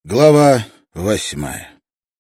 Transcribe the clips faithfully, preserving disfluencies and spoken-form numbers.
Глава восьмая.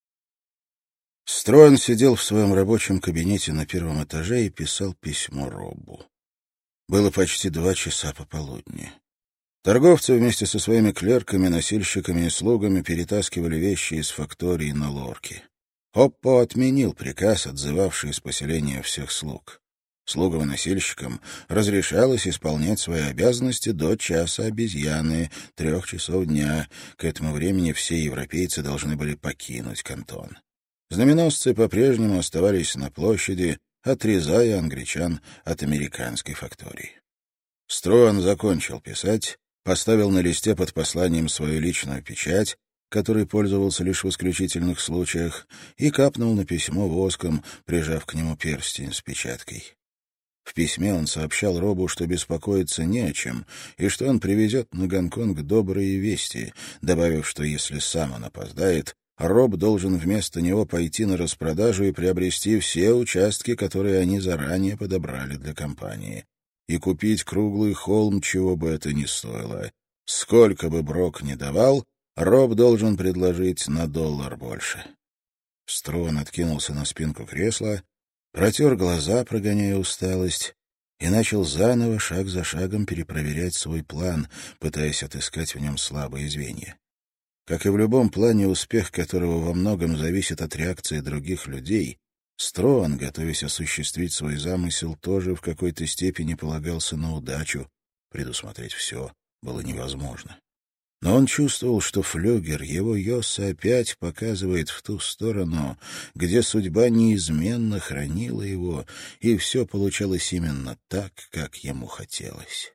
Строан сидел в своем рабочем кабинете на первом этаже и писал письмо Робу. Было почти два часа пополудни. Торговцы вместе со своими клерками, носильщиками и слугами перетаскивали вещи из фактории на лорки. Оппо отменил приказ, отзывавший из поселения всех слуг. Слугам и носильщикам разрешалось исполнять свои обязанности до часа обезьяны, трех часов дня. К этому времени все европейцы должны были покинуть кантон. Знаменосцы по-прежнему оставались на площади, отрезая англичан от американской фактории. Строан закончил писать, поставил на листе под посланием свою личную печать, которой пользовался лишь в исключительных случаях, и капнул на письмо воском, прижав к нему перстень с печаткой. В письме он сообщал Робу, что беспокоиться не о чем, и что он привезет на Гонконг добрые вести, добавив, что если сам он опоздает, Роб должен вместо него пойти на распродажу и приобрести все участки, которые они заранее подобрали для компании, и купить круглый холм, чего бы это ни стоило. Сколько бы Брок ни давал, Роб должен предложить на доллар больше. Строан откинулся на спинку кресла, протер глаза, прогоняя усталость, и начал заново, шаг за шагом, перепроверять свой план, пытаясь отыскать в нем слабые звенья. Как и в любом плане, успех которого во многом зависит от реакции других людей, Строан, готовясь осуществить свой замысел, тоже в какой-то степени полагался на удачу. Предусмотреть все было невозможно. Но он чувствовал, что флюгер, его Йоса, опять показывает в ту сторону, где судьба неизменно хранила его, и все получалось именно так, как ему хотелось.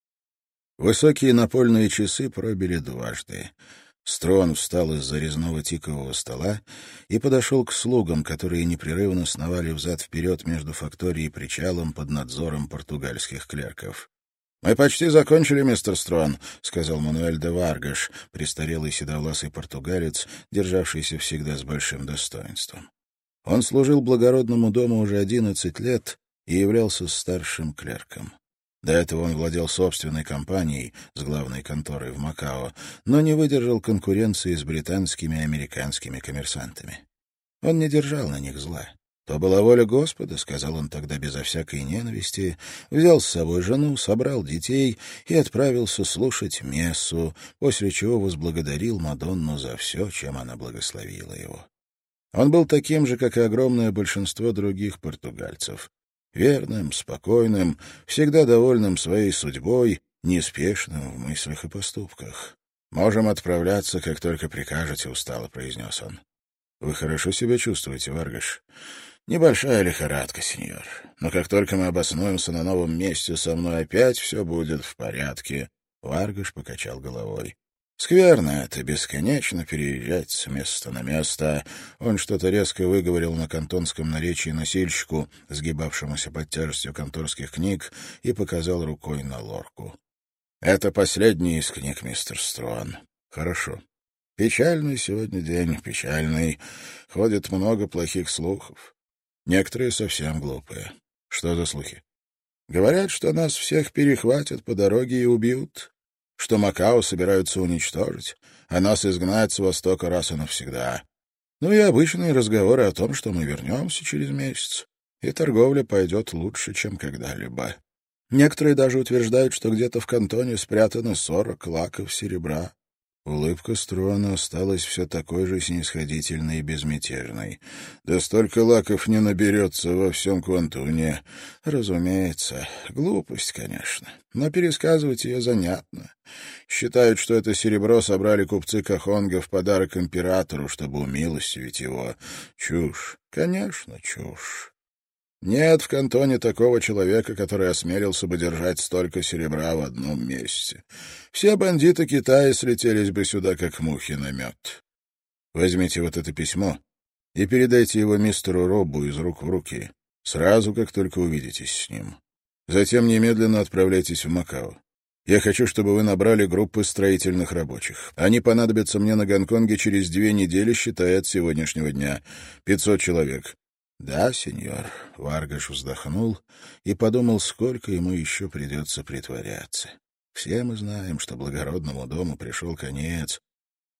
Высокие напольные часы пробили дважды. Строан встал из-за резного тикового стола и подошел к слугам, которые непрерывно сновали взад-вперед между факторией и причалом под надзором португальских клерков. «Мы почти закончили, мистер Строан», — сказал Мануэль де Варгаш, престарелый седовласый португалец, державшийся всегда с большим достоинством. Он служил благородному дому уже одиннадцать лет и являлся старшим клерком. До этого он владел собственной компанией с главной конторой в Макао, но не выдержал конкуренции с британскими и американскими коммерсантами. Он не держал на них зла. «То была воля Господа», — сказал он тогда безо всякой ненависти, взял с собой жену, собрал детей и отправился слушать мессу, после чего возблагодарил Мадонну за все, чем она благословила его. Он был таким же, как и огромное большинство других португальцев. Верным, спокойным, всегда довольным своей судьбой, неспешным в мыслях и поступках. «Можем отправляться, как только прикажете», — устало произнес он. «Вы хорошо себя чувствуете, Варгаш?» «Небольшая лихорадка, сеньор. Но как только мы обоснуемся на новом месте, со мной опять все будет в порядке». Варгаш покачал головой. «Скверно это, бесконечно переезжать с места на место». Он что-то резко выговорил на кантонском наречии носильщику, сгибавшемуся под тяжестью конторских книг, и показал рукой на лорку. «Это последний из книг, мистер Строан». «Хорошо. Печальный сегодня день, печальный. Ходит много плохих слухов. Некоторые совсем глупые. Что за слухи? Говорят, что нас всех перехватят по дороге и убьют, что Макао собираются уничтожить, а нас изгнать с Востока раз и навсегда. Ну и обычные разговоры о том, что мы вернемся через месяц, и торговля пойдет лучше, чем когда-либо. Некоторые даже утверждают, что где-то в кантоне спрятано сорок лаков серебра». Улыбка Строана осталась все такой же снисходительной и безмятежной. «Да столько лаков не наберется во всем Квантуне». «Разумеется. Глупость, конечно. Но пересказывать ее занятно. Считают, что это серебро собрали купцы Кахонга в подарок императору, чтобы умилостивить его. Чушь. Конечно, чушь. Нет в кантоне такого человека, который осмелился бы держать столько серебра в одном месте. Все бандиты Китая слетелись бы сюда, как мухи на мед. Возьмите вот это письмо и передайте его мистеру Робу из рук в руки, сразу, как только увидитесь с ним. Затем немедленно отправляйтесь в Макао. Я хочу, чтобы вы набрали группы строительных рабочих. Они понадобятся мне на Гонконге через две недели, считая от сегодняшнего дня. Пятьсот человек». «Да, сеньор», — Варгаш вздохнул и подумал, сколько ему еще придется притворяться. «Все мы знаем, что благородному дому пришел конец.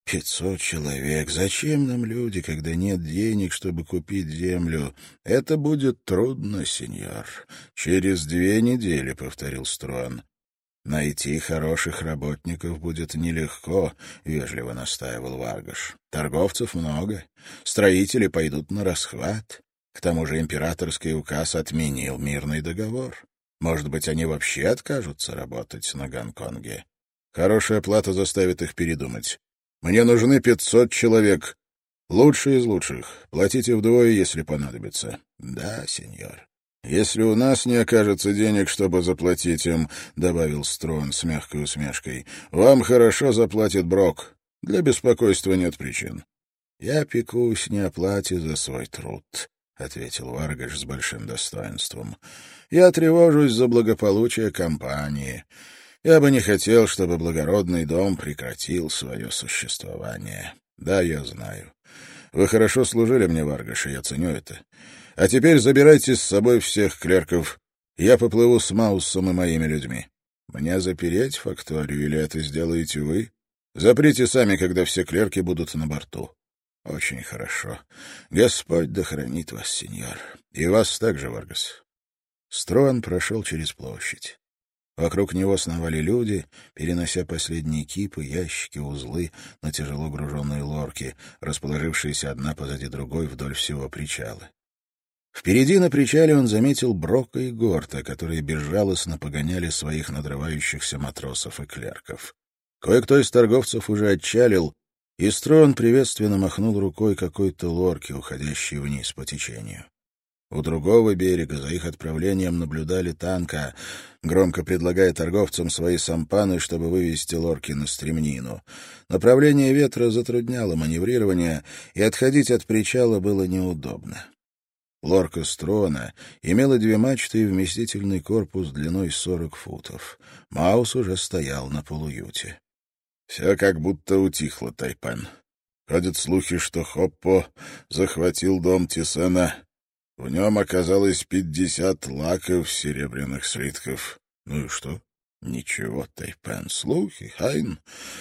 Пятьсот человек. Зачем нам люди, когда нет денег, чтобы купить землю? Это будет трудно, сеньор. Через две недели, — повторил Струан. Найти хороших работников будет нелегко, — вежливо настаивал Варгаш. Торговцев много, строители пойдут на расхват. К тому же императорский указ отменил мирный договор. Может быть, они вообще откажутся работать на Гонконге. Хорошая плата заставит их передумать. Мне нужны пятьсот человек. Лучшие из лучших. Платите вдвое, если понадобится. Да, сеньор. Если у нас не окажется денег, чтобы заплатить им, — добавил Строн с мягкой усмешкой, — вам хорошо заплатит Брок. Для беспокойства нет причин. Я пекусь не о плате за свой труд, — ответил Варгаш с большим достоинством. Я тревожусь за благополучие компании. Я бы не хотел, чтобы благородный дом прекратил свое существование. Да, я знаю. Вы хорошо служили мне, Варгаш, и я ценю это. А теперь забирайте с собой всех клерков. Я поплыву с Маусом и моими людьми. Мне запереть факторию, или это сделаете вы? Заприте сами, когда все клерки будут на борту. Очень хорошо. Господь да хранит вас, сеньор. И вас также, Варгас. Струан прошел через площадь. Вокруг него сновали люди, перенося последние кипы, ящики, узлы на тяжело груженные лорки, расположившиеся одна позади другой вдоль всего причала. Впереди на причале он заметил Брока и Горта, которые безжалостно погоняли своих надрывающихся матросов и клерков. Кое-кто из торговцев уже отчалил, и Строн приветственно махнул рукой какой-то лорке, уходящей вниз по течению. У другого берега за их отправлением наблюдали танка, громко предлагая торговцам свои сампаны, чтобы вывести лорки на стремнину. Направление ветра затрудняло маневрирование, и отходить от причала было неудобно. Лорка Строна имела две мачты и вместительный корпус длиной сорок футов. Маус уже стоял на полуюте. Все как будто утихло, Тайпен. Ходят слухи, что Хоппо захватил дом Тисена. В нем оказалось пятьдесят лаков серебряных слитков. Ну и что? Ничего, Тайпен. Слухи, Хайн.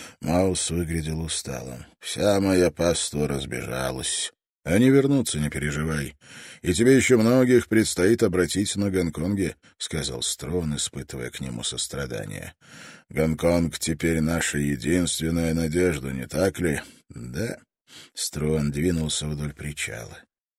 Маус выглядел усталым. Вся моя паства разбежалась. Они вернутся, не переживай. И тебе еще многих предстоит обратить на Гонконге, — сказал Строн, испытывая к нему сострадание. Гонконг теперь наша единственная надежда, не так ли? Да. Строн двинулся вдоль причала.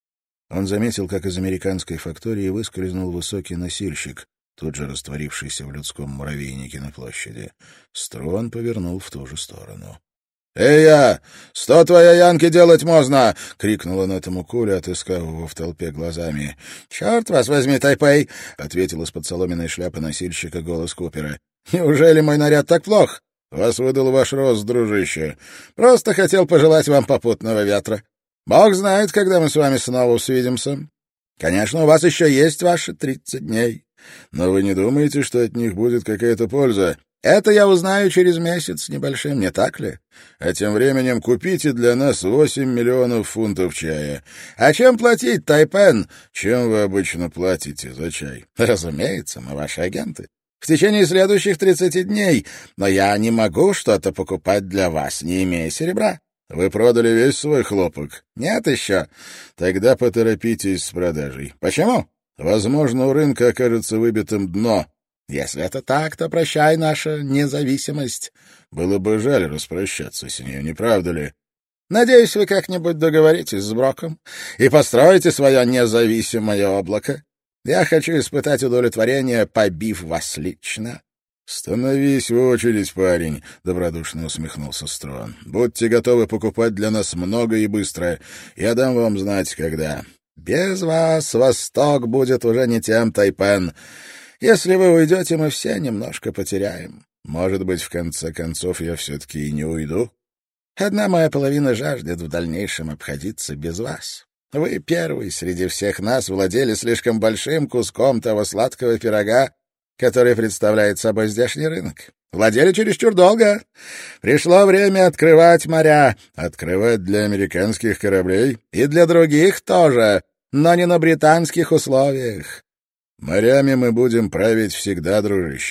Он заметил, как из американской фактории выскользнул высокий носильщик, тут же растворившийся в людском муравейнике на площади. Строн повернул в ту же сторону. «Эй, я! Что твоя Янки делать можно?» — крикнул он этому Куле, отыскав его в толпе глазами. «Черт вас возьми, Тайпей!» — ответил из-под соломенной шляпы носильщика голос Купера. «Неужели мой наряд так плох?» «Вас выдал ваш рост, дружище. Просто хотел пожелать вам попутного ветра. Бог знает, когда мы с вами снова свидимся. Конечно, у вас еще есть ваши тридцать дней. Но вы не думаете, что от них будет какая-то польза? Это я узнаю через месяц небольшим, не так ли? А тем временем купите для нас восемь миллионов фунтов чая. А чем платить, Тайпен? Чем вы обычно платите за чай? Разумеется, мы ваши агенты. В течение следующих тридцати дней. Но я не могу что-то покупать для вас, не имея серебра. Вы продали весь свой хлопок? Нет еще. Тогда поторопитесь с продажей. Почему? Возможно, у рынка окажется выбитым дно. Если это так, то прощай наша независимость. Было бы жаль распрощаться с ней, не правда ли? Надеюсь, вы как-нибудь договоритесь с Броком и построите свое независимое облако. Я хочу испытать удовлетворение, побив вас лично. — Становись в очередь, парень, — добродушно усмехнулся Строн. — Будьте готовы покупать для нас много и быстро. Я дам вам знать, когда. — Без вас Восток будет уже не тем, Тайпен. Если вы уйдете, мы все немножко потеряем. Может быть, в конце концов, я все-таки и не уйду? Одна моя половина жаждет в дальнейшем обходиться без вас. Вы первый среди всех нас владели слишком большим куском того сладкого пирога, который представляет собой здешний рынок. Владели чересчур долго. Пришло время открывать моря. Открывать для американских кораблей и для других тоже, но не на британских условиях. Морями мы будем править всегда, дружище.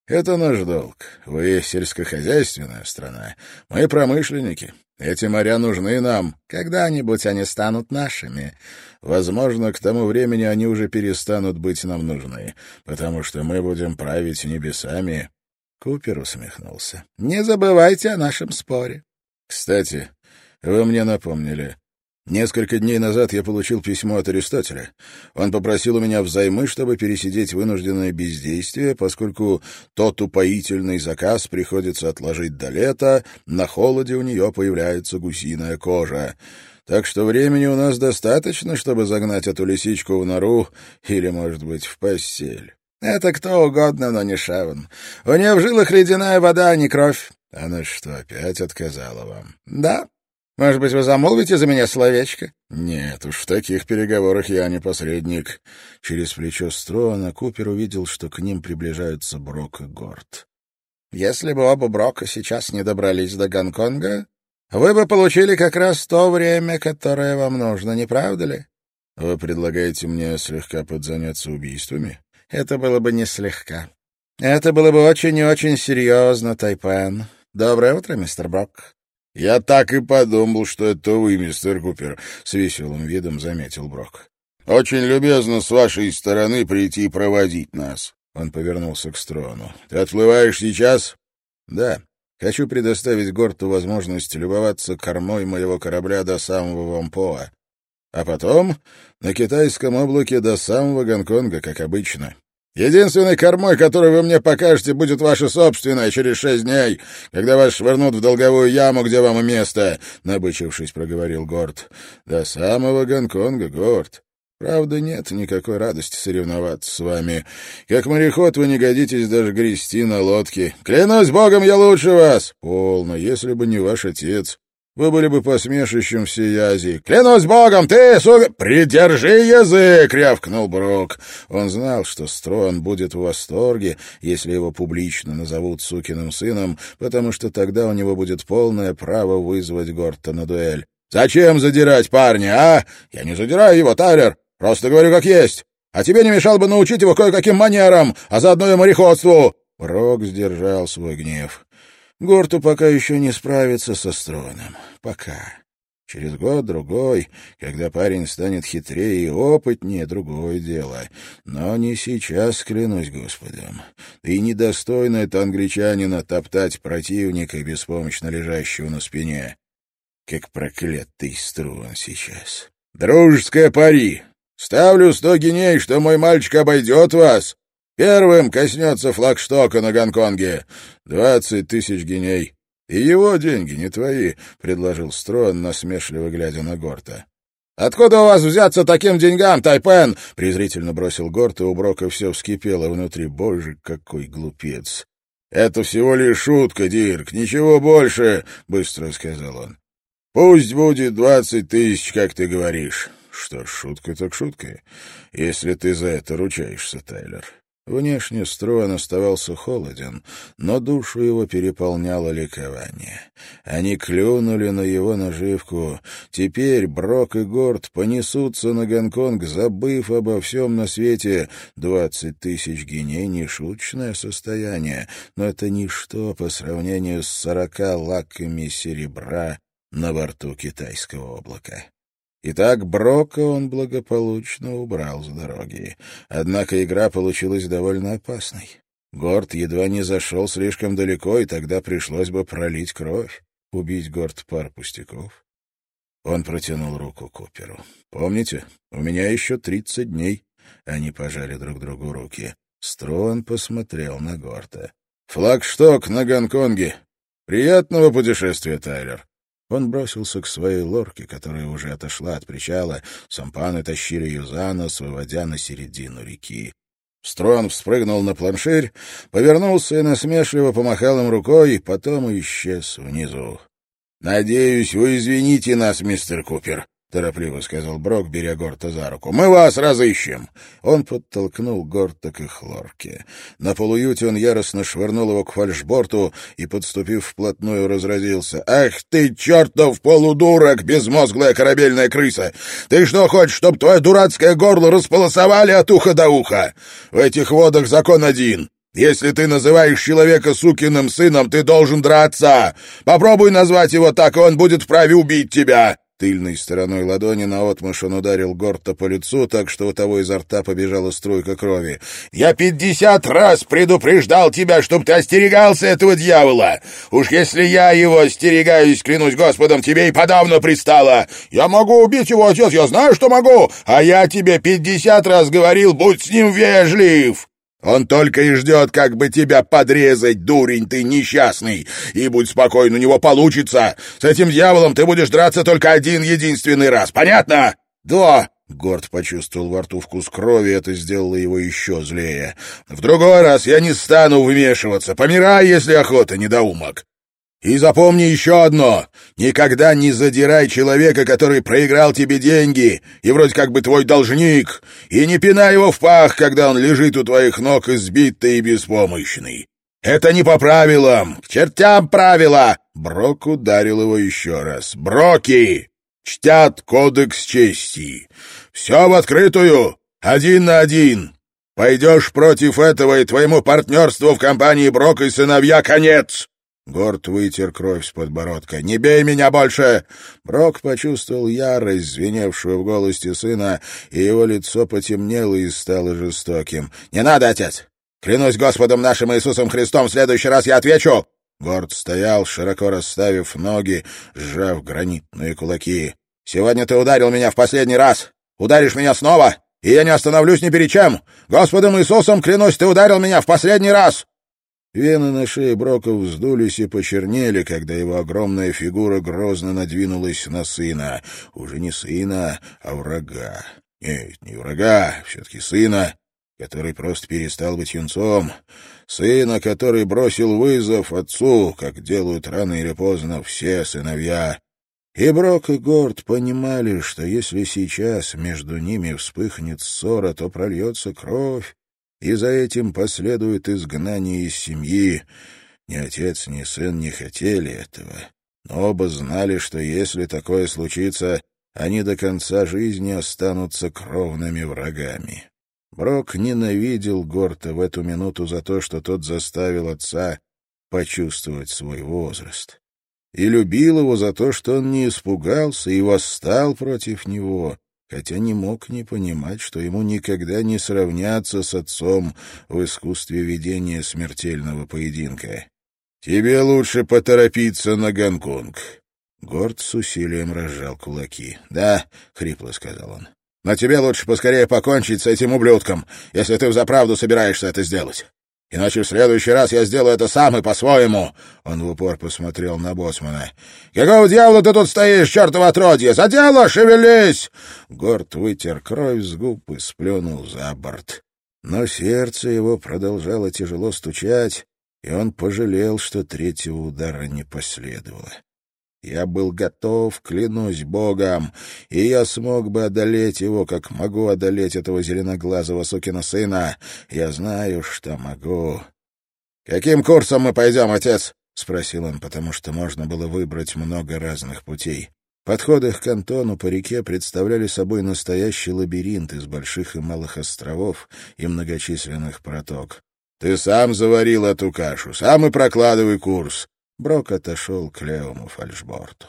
Это наш долг. Вы сельскохозяйственная страна. Мы промышленники. Эти моря нужны нам. Когда-нибудь они станут нашими. Возможно, к тому времени они уже перестанут быть нам нужны, потому что мы будем править небесами». Купер усмехнулся. «Не забывайте о нашем споре». «Кстати, вы мне напомнили. Несколько дней назад я получил письмо от Аристотеля. Он попросил у меня взаймы, чтобы пересидеть вынужденное бездействие, поскольку тот упоительный заказ приходится отложить до лета, на холоде у нее появляется гусиная кожа. Так что времени у нас достаточно, чтобы загнать эту лисичку в нору или, может быть, в постель». «Это кто угодно, но не Шевен. У нее в жилах ледяная вода, а не кровь». «Она что, опять отказала вам?» «Да. Может быть, вы замолвите за меня словечко?» «Нет уж, в таких переговорах я не посредник». Через плечо Строана Купер увидел, что к ним приближаются Брок и Горд. «Если бы оба Брока сейчас не добрались до Гонконга, вы бы получили как раз то время, которое вам нужно, не правда ли?» «Вы предлагаете мне слегка подзаняться убийствами?» «Это было бы не слегка. Это было бы очень и очень серьезно, Тайпен. Доброе утро, мистер Брок». «Я так и подумал, что это вы, мистер Купер», — с веселым видом заметил Брок. «Очень любезно с вашей стороны прийти и проводить нас». Он повернулся к Строану. «Ты отплываешь сейчас?» «Да. Хочу предоставить Горту возможность любоваться кормой моего корабля до самого Вампоа. А потом на китайском облаке до самого Гонконга, как обычно. Единственной кормой, которую вы мне покажете, будет ваша собственная через шесть дней, когда вас швырнут в долговую яму, где вам и место», — набычившись, проговорил Горд. «До самого Гонконга, Горд. Правда, нет никакой радости соревноваться с вами. Как мореход вы не годитесь даже грести на лодке. Клянусь богом, я лучше вас!» «Полно, если бы не ваш отец. Вы были бы посмешищем всей Азии». «Клянусь богом, ты, сука...» «Придержи язык!» — рявкнул Брок. Он знал, что Строан будет в восторге, если его публично назовут сукиным сыном, потому что тогда у него будет полное право вызвать Горта на дуэль. «Зачем задирать парня, а? Я не задираю его, Тайлер. Просто говорю как есть. А тебе не мешало бы научить его кое-каким манерам, а заодно и мореходству». Брок сдержал свой гнев. Горту пока еще не справиться со Строаном. Пока. Через год-другой, когда парень станет хитрее и опытнее, другое дело. Но не сейчас, клянусь Господом. Ты недостойно это англичанина топтать противника, беспомощно лежащего на спине. Как проклятый Строан сейчас. «Дружеское пари! Ставлю сто гиней, что мой мальчик обойдет вас. Первым коснется флагштока на Гонконге. Двадцать тысяч гиней. И его деньги, не твои», — предложил Строан, насмешливо глядя на Горта. «Откуда у вас взяться таким деньгам, Тайпен?» — презрительно бросил Горт, и у Брока все вскипело внутри. Боже, какой глупец! «Это всего лишь шутка, Дирк, ничего больше», — быстро сказал он. «Пусть будет двадцать тысяч, как ты говоришь». «Что ж, шутка так шутка, если ты за это ручаешься, Тайлер». Внешне Строан оставался холоден, но душу его переполняло ликование. Они клюнули на его наживку. Теперь Брок и Горд понесутся на Гонконг, забыв обо всем на свете. Двадцать тысяч гиней — нешуточное состояние, но это ничто по сравнению с сорока лаками серебра на борту китайского облака. Итак, Брока он благополучно убрал с дороги. Однако игра получилась довольно опасной. Горд едва не зашел слишком далеко, и тогда пришлось бы пролить кровь, убить Горд пар пустяков. Он протянул руку Куперу. «Помните, у меня еще тридцать дней». Они пожали друг другу руки. Строан посмотрел на Горта. «Флагшток на Гонконге. Приятного путешествия, Тайлер». Он бросился к своей лорке, которая уже отошла от причала. Сампаны тащили ее за нос, выводя на середину реки. Строан вспрыгнул на планширь, повернулся и насмешливо помахал им рукой, потом исчез внизу. «Надеюсь, вы извините нас, мистер Купер», — торопливо сказал Брок, беря Горта за руку. «Мы вас разыщем!» Он подтолкнул Горта к их лорке. На полуюте он яростно швырнул его к фальшборту и, подступив вплотную, разразился. «Ах ты, чертов полудурок, безмозглая корабельная крыса! Ты что хочешь, чтоб твое дурацкое горло располосовали от уха до уха? В этих водах закон один. Если ты называешь человека сукиным сыном, ты должен драться. Попробуй назвать его так, и он будет вправе убить тебя». Тыльной стороной ладони наотмашь он ударил Горта по лицу, так что у того изо рта побежала струйка крови. «Я пятьдесят раз предупреждал тебя, чтоб ты остерегался этого дьявола! Уж если я его остерегаюсь, клянусь Господом, тебе и подавно пристало! Я могу убить его, отец, я знаю, что могу! А я тебе пятьдесят раз говорил, будь с ним вежлив!» Он только и ждет, как бы тебя подрезать, дурень ты несчастный. И будь спокоен, у него получится. С этим дьяволом ты будешь драться только один единственный раз. Понятно? Да. Горд почувствовал во рту вкус крови, это сделало его еще злее. В другой раз я не стану вмешиваться. Помирай, если охота, недоумок. И запомни еще одно. Никогда не задирай человека, который проиграл тебе деньги и вроде как бы твой должник, и не пинай его в пах, когда он лежит у твоих ног избитый и беспомощный. Это не по правилам. К чертям правила. Брок ударил его еще раз. Броки чтят кодекс чести. Все в открытую, один на один. Пойдешь против этого, и твоему партнерству в компании Брок и сыновья конец. Горд вытер кровь с подбородка. «Не бей меня больше!» Брок почувствовал ярость, звеневшую в голосе сына, и его лицо потемнело и стало жестоким. «Не надо, отец! Клянусь Господом нашим Иисусом Христом, в следующий раз я отвечу!» Горд стоял, широко расставив ноги, сжав гранитные кулаки. «Сегодня ты ударил меня в последний раз! Ударишь меня снова, и я не остановлюсь ни перед чем! Господом Иисусом, клянусь, ты ударил меня в последний раз!» Вены на шее Брока вздулись и почернели, когда его огромная фигура грозно надвинулась на сына. Уже не сына, а врага. Нет, не врага, все-таки сына, который просто перестал быть юнцом. Сына, который бросил вызов отцу, как делают рано или поздно все сыновья. И Брок, и Горд понимали, что если сейчас между ними вспыхнет ссора, то прольется кровь, и за этим последует изгнание из семьи. Ни отец, ни сын не хотели этого, но оба знали, что если такое случится, они до конца жизни останутся кровными врагами. Брок ненавидел Горта в эту минуту за то, что тот заставил отца почувствовать свой возраст, и любил его за то, что он не испугался и восстал против него, хотя не мог не понимать, что ему никогда не сравняться с отцом в искусстве ведения смертельного поединка. «Тебе лучше поторопиться на Гонконг». Горд с усилием разжал кулаки. «Да», — хрипло сказал он, — «но тебе лучше поскорее покончить с этим ублюдком, если ты взаправду собираешься это сделать. Иначе в следующий раз я сделаю это сам и по-своему». Он в упор посмотрел на боцмана. «Какого дьявола ты тут стоишь, чертово отродье? За дело шевелись!» Горд вытер кровь с губ и сплюнул за борт. Но сердце его продолжало тяжело стучать, и он пожалел, что третьего удара не последовало. «Я был готов, клянусь Богом, и я смог бы одолеть его, как могу одолеть этого зеленоглазого сукина сына. Я знаю, что могу». «Каким курсом мы пойдем, отец?» — спросил он, потому что можно было выбрать много разных путей. Подходы к кантону по реке представляли собой настоящий лабиринт из больших и малых островов и многочисленных проток. «Ты сам заварил эту кашу, сам и прокладывай курс». Брок отошел к левому фальшборту.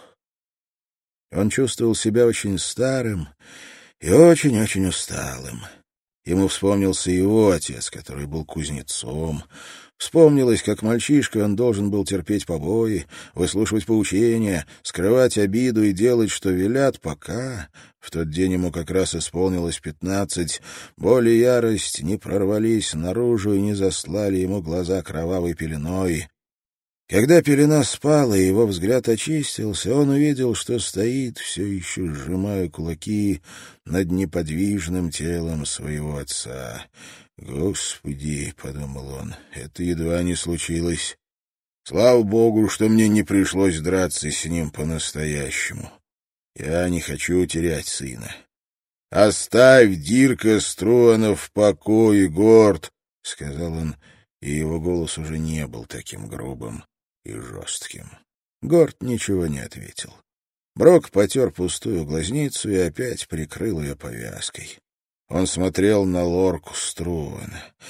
Он чувствовал себя очень старым и очень-очень усталым. Ему вспомнился его отец, который был кузнецом. Вспомнилось, как мальчишкой он должен был терпеть побои, выслушивать поучения, скрывать обиду и делать, что велят, пока, в тот день ему как раз исполнилось пятнадцать, боль и ярость не прорвались наружу и не заслали ему глаза кровавой пеленой. Когда пелена спала и его взгляд очистился, он увидел, что стоит, все еще сжимая кулаки над неподвижным телом своего отца. «Господи», — подумал он, — «это едва не случилось. Слава Богу, что мне не пришлось драться с ним по-настоящему. Я не хочу терять сына. Оставь Дирка Струана в покое, Горд», — сказал он, и его голос уже не был таким грубым и жестким. Горд ничего не ответил. Брок потер пустую глазницу и опять прикрыл ее повязкой. Он смотрел на лорку Струана.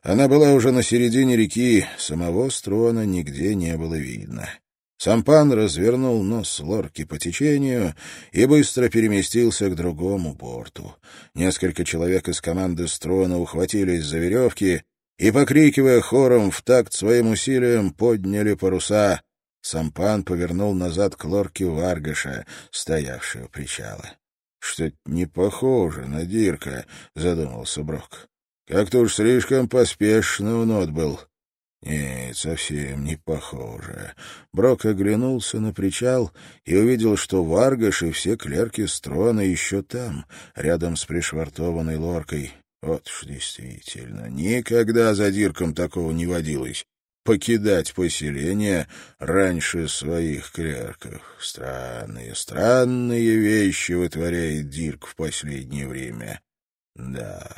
Она была уже на середине реки, самого Струана нигде не было видно. Сампан развернул нос лорки по течению и быстро переместился к другому борту. Несколько человек из команды Струана ухватились за веревки и, покрикивая хором в такт своим усилиям, подняли паруса. Сампан повернул назад к лорке Варгаша, стоявшей у причала. — Что-то не похоже на Дирка, — задумался Брок. — Как-то уж слишком поспешно он отбыл. — Нет, совсем не похоже. Брок оглянулся на причал и увидел, что Варгаш и все клерки Струана еще там, рядом с пришвартованной лоркой. Вот уж действительно, никогда за Дирком такого не водилось. Покидать поселение раньше своих клерков. Странные, странные вещи вытворяет Дирк в последнее время. Да...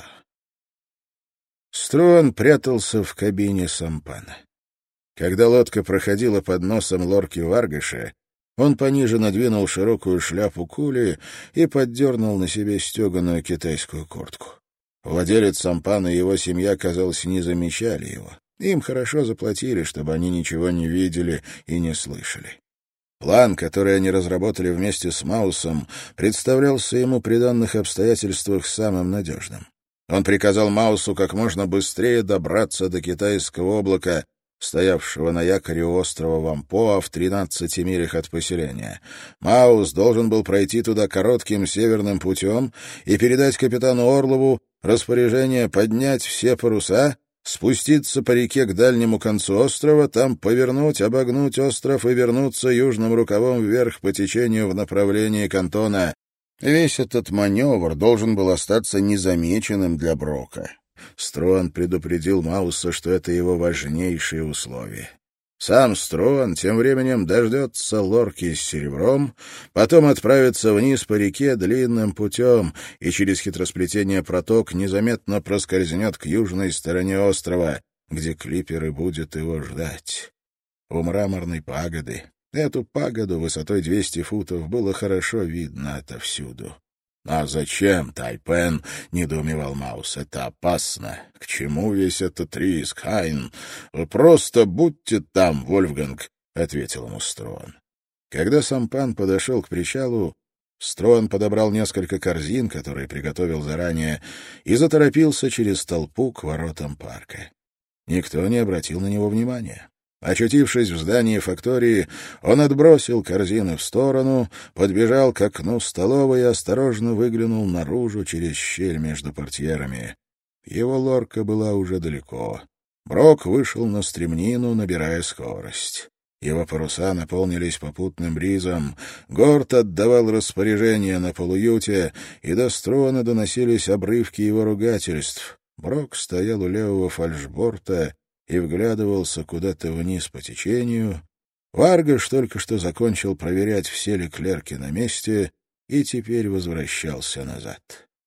Струан прятался в кабине сампана. Когда лодка проходила под носом лорки Варгаша, он пониже надвинул широкую шляпу кули и поддернул на себе стеганую китайскую куртку. Владелец сампана и его семья, казалось, не замечали его. Им хорошо заплатили, чтобы они ничего не видели и не слышали. План, который они разработали вместе с Маусом, представлялся ему при данных обстоятельствах самым надежным. Он приказал Маусу как можно быстрее добраться до китайского облака, стоявшего на якоре у острова Вампоа в тринадцати милях от поселения. Маус должен был пройти туда коротким северным путем и передать капитану Орлову распоряжение поднять все паруса, спуститься по реке к дальнему концу острова, там повернуть, обогнуть остров и вернуться южным рукавом вверх по течению в направлении Кантона. Весь этот маневр должен был остаться незамеченным для Брока. Струан предупредил Мауса, что это его важнейшее условие. Сам Струан тем временем дождется лорки с серебром, потом отправится вниз по реке длинным путем и через хитросплетение проток незаметно проскользнет к южной стороне острова, где клипер и будет его ждать. У мраморной пагоды. Эту пагоду высотой двести футов было хорошо видно отовсюду. — А зачем, Тайпен? — недоумевал Маус. — Это опасно. К чему весь этот риск, Хайн? Вы просто будьте там, Вольфганг, — ответил ему Струан. Когда сампан подошел к причалу, Струан подобрал несколько корзин, которые приготовил заранее, и заторопился через толпу к воротам парка. Никто не обратил на него внимания. Очутившись в здании фактории, он отбросил корзины в сторону, подбежал к окну столовой и осторожно выглянул наружу через щель между портьерами. Его лорка была уже далеко. Брок вышел на стремнину, набирая скорость. Его паруса наполнились попутным бризом, Горд отдавал распоряжения на полуюте, и до Струана доносились обрывки его ругательств. Брок стоял у левого фальшборта и вглядывался куда-то вниз по течению. Варгаш только что закончил проверять, все ли клерки на месте, и теперь возвращался назад.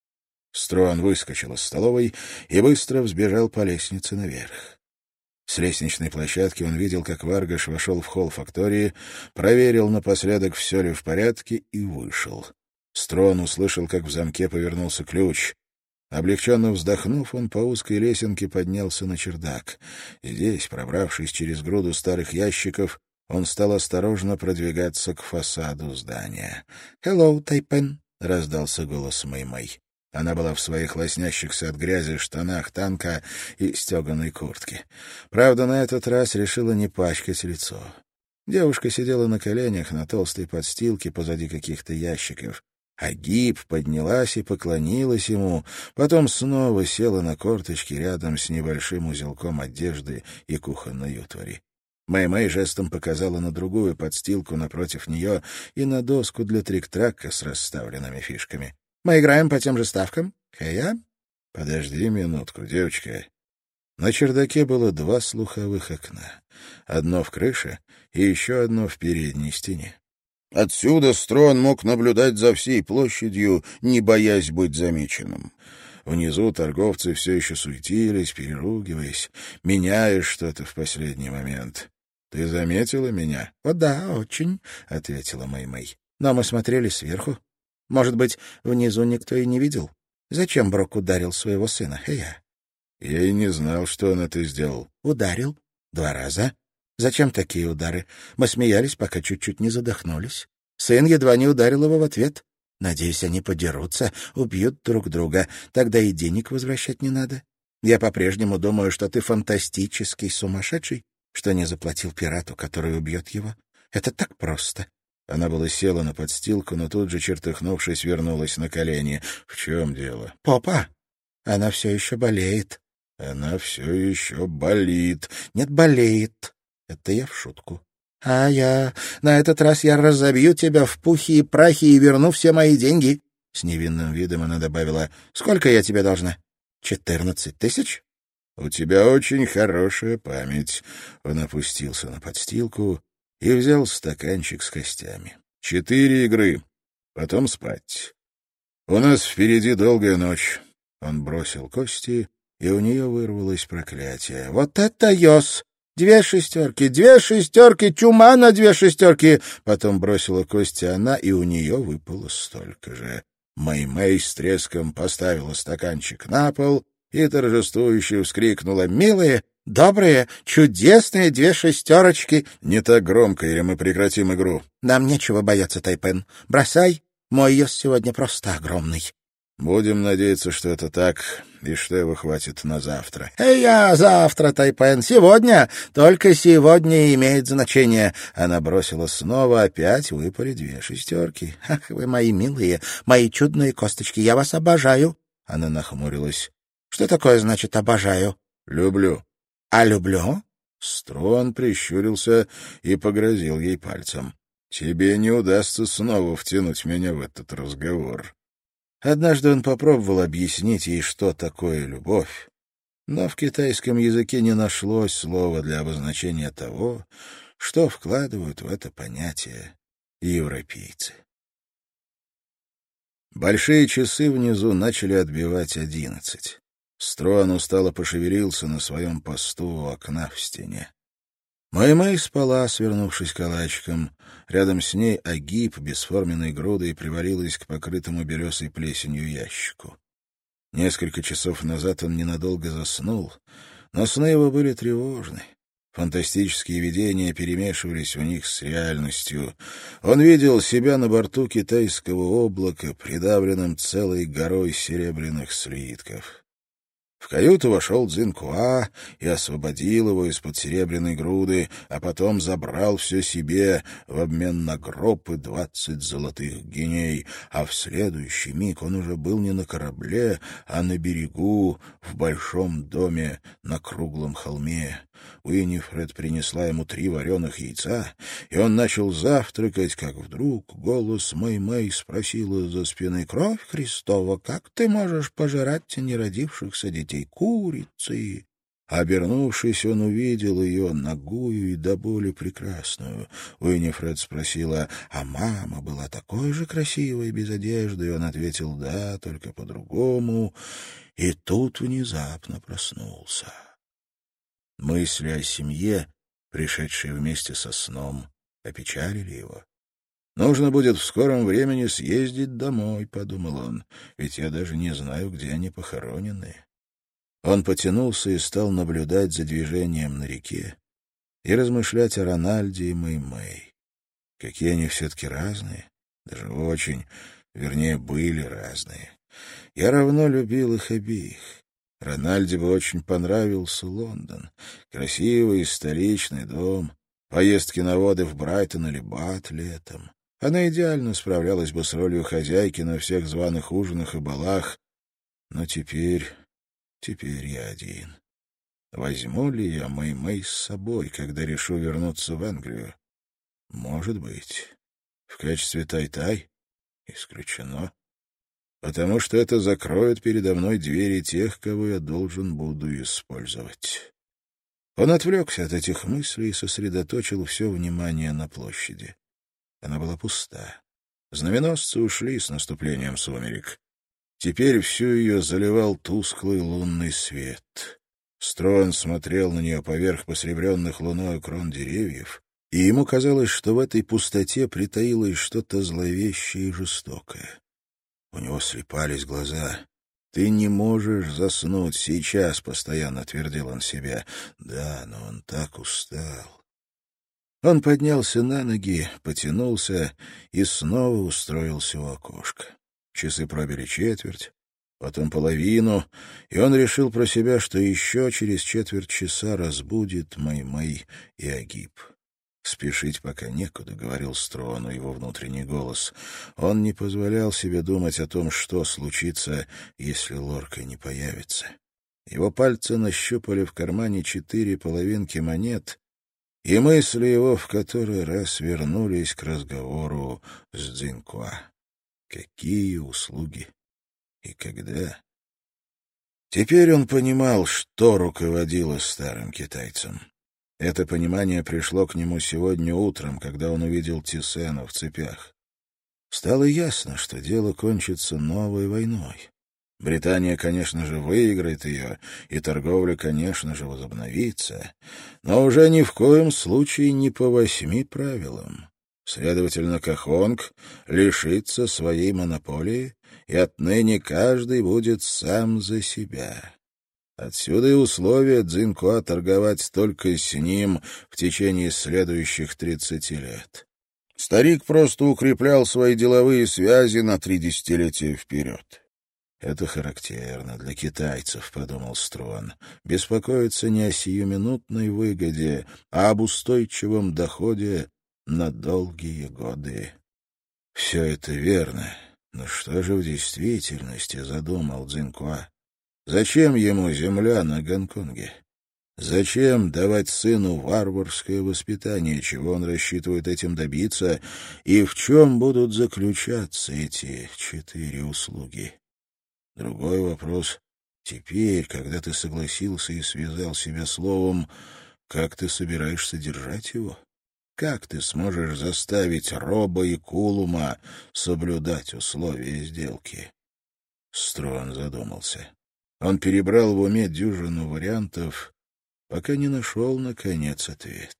Струан выскочил из столовой и быстро взбежал по лестнице наверх. С лестничной площадки он видел, как Варгаш вошел в холл фактории, проверил напоследок, все ли в порядке, и вышел. Струан услышал, как в замке повернулся ключ. Облегченно вздохнув, он по узкой лесенке поднялся на чердак. Здесь, пробравшись через груду старых ящиков, он стал осторожно продвигаться к фасаду здания. «Hello, Тайпен!» — раздался голос Мэй-Мэй. Она была в своих лоснящихся от грязи штанах танка и стеганой куртке. Правда, на этот раз решила не пачкать лицо. Девушка сидела на коленях на толстой подстилке позади каких-то ящиков. Агиб поднялась и поклонилась ему, потом снова села на корточки рядом с небольшим узелком одежды и кухонной утвари. Мэй-Мэй жестом показала на другую подстилку напротив нее и на доску для трик-трака с расставленными фишками. — Мы играем по тем же ставкам? Хэя? — Подожди минутку, девочка. На чердаке было два слуховых окна. Одно в крыше и еще одно в передней стене. Отсюда Струан мог наблюдать за всей площадью, не боясь быть замеченным. Внизу торговцы все еще суетились, переругиваясь, меняя что-то в последний момент. — Ты заметила меня? — О да, очень, — ответила Мэй-Мэй. — Но мы смотрели сверху. Может быть, внизу никто и не видел? Зачем Брок ударил своего сына, Хэя? Я и не знал, что он это сделал. Ударил. Два раза. Зачем такие удары? Мы смеялись, пока чуть-чуть не задохнулись. Сын едва не ударил его в ответ. Надеюсь, они подерутся, убьют друг друга. Тогда и денег возвращать не надо. Я по-прежнему думаю, что ты фантастический сумасшедший, что не заплатил пирату, который убьет его. Это так просто. Она была села на подстилку, но тут же, чертыхнувшись, вернулась на колени. В чем дело? Попа! Она все еще болеет. Она все еще болит. Нет, болеет. Это я в шутку. А я... На этот раз я разобью тебя в пухи и прахи и верну все мои деньги. С невинным видом она добавила: сколько я тебе должна? Четырнадцать тысяч? У тебя очень хорошая память. Он опустился на подстилку и взял стаканчик с костями. Четыре игры. Потом спать. У нас впереди долгая ночь. Он бросил кости, и у нее вырвалось проклятие. Вот это ёс! Две шестерки, две шестерки, чума на две шестерки. Потом бросила кости она, и у нее выпало столько же. Мэй-Мэй с треском поставила стаканчик на пол и торжествующе вскрикнула: «Милые, добрые, чудесные две шестерочки!» «Не так громко, или мы прекратим игру». «Нам нечего бояться, Тайпен. Бросай. Мой ёс сегодня просто огромный». «Будем надеяться, что это так, и что его хватит на завтра». «Эй, я завтра, Тайпен. Сегодня, только сегодня имеет значение». Она бросила снова, опять выпали две шестерки. «Ах вы, мои милые, мои чудные косточки, я вас обожаю». Она нахмурилась. «Что такое значит «обожаю»?» «Люблю». «А люблю?» Строн прищурился и погрозил ей пальцем. «Тебе не удастся снова втянуть меня в этот разговор». Однажды он попробовал объяснить ей, что такое любовь, но в китайском языке не нашлось слова для обозначения того, что вкладывают в это понятие европейцы. Большие часы внизу начали отбивать одиннадцать. Строн устало пошевелился на своем посту у окна в стене. Мэй-Мэй спала, свернувшись калачиком. Рядом с ней Агиб бесформенной грудой привалилась к покрытому белесой плесенью ящику. Несколько часов назад он ненадолго заснул, но сны его были тревожны. Фантастические видения перемешивались у них с реальностью. Он видел себя на борту китайского облака, придавленным целой горой серебряных слитков. В каюту вошел Цзинкуа и освободил его из-под серебряной груды, а потом забрал все себе в обмен на гроб и двадцать золотых гиней. А в следующий миг он уже был не на корабле, а на берегу, в большом доме на круглом холме. Уинифред принесла ему три вареных яйца, и он начал завтракать, как вдруг голос Мэй-Мэй спросил из-за спины: «Кровь Христова, как ты можешь пожирать неродившихся детей курицы?» Обернувшись, он увидел ее нагую и до боли прекрасную. Уинифред спросила: «А мама была такой же красивой без одежды?» И он ответил: «Да, только по-другому». И тут внезапно проснулся. Мысли о семье, пришедшие вместе со сном, опечалили его. «Нужно будет в скором времени съездить домой», — подумал он, — «ведь я даже не знаю, где они похоронены». Он потянулся и стал наблюдать за движением на реке и размышлять о Рональде и Мэй-Мэй. Какие они все-таки разные, даже очень, вернее, были разные. Я равно любил их обеих. Рональде бы очень понравился Лондон. Красивый столичный дом, поездки на воды в Брайтон или Бат летом. Она идеально справлялась бы с ролью хозяйки на всех званых ужинах и балах. Но теперь... теперь я один. Возьму ли я Мэй-Мэй с собой, когда решу вернуться в Англию? Может быть. В качестве тай-тай? Исключено. Потому что это закроет передо мной двери тех, кого я должен буду использовать. Он отвлекся от этих мыслей и сосредоточил все внимание на площади. Она была пуста. Знаменосцы ушли с наступлением сумерек. Теперь всю ее заливал тусклый лунный свет. Строн смотрел на нее поверх посребренных луной крон деревьев, и ему казалось, что в этой пустоте притаилось что-то зловещее и жестокое. У него слипались глаза. «Ты не можешь заснуть сейчас», — постоянно твердил он себе. Да, но он так устал. Он поднялся на ноги, потянулся и снова устроился у окошка. Часы пробили четверть, потом половину, и он решил про себя, что еще через четверть часа разбудит Мэй-Мэй и Агип. «Спешить пока некуда», — говорил Струану его внутренний голос. Он не позволял себе думать о том, что случится, если Лорка не появится. Его пальцы нащупали в кармане четыре половинки монет, и мысли его в который раз вернулись к разговору с Цзинькуа. Какие услуги и когда? Теперь он понимал, что руководило старым китайцем. Это понимание пришло к нему сегодня утром, когда он увидел Тисена в цепях. Стало ясно, что дело кончится новой войной. Британия, конечно же, выиграет ее, и торговля, конечно же, возобновится, но уже ни в коем случае не по восьми правилам. Следовательно, Кахонг лишится своей монополии, и отныне каждый будет сам за себя. Отсюда и условие Цзинькуа торговать только с ним в течение следующих тридцати лет. Старик просто укреплял свои деловые связи на три десятилетия вперед. «Это характерно для китайцев», — подумал Струан. «Беспокоиться не о сиюминутной выгоде, а об устойчивом доходе на долгие годы». Все это верно, но что же в действительности задумал Цзинькуа? Зачем ему земля на Гонконге? Зачем давать сыну варварское воспитание, чего он рассчитывает этим добиться, и в чем будут заключаться эти четыре услуги? Другой вопрос. Теперь, когда ты согласился и связал себя словом, как ты собираешься держать его? Как ты сможешь заставить Роба и Кулума соблюдать условия сделки? Струан задумался. Он перебрал в уме дюжину вариантов, пока не нашел, наконец, ответ.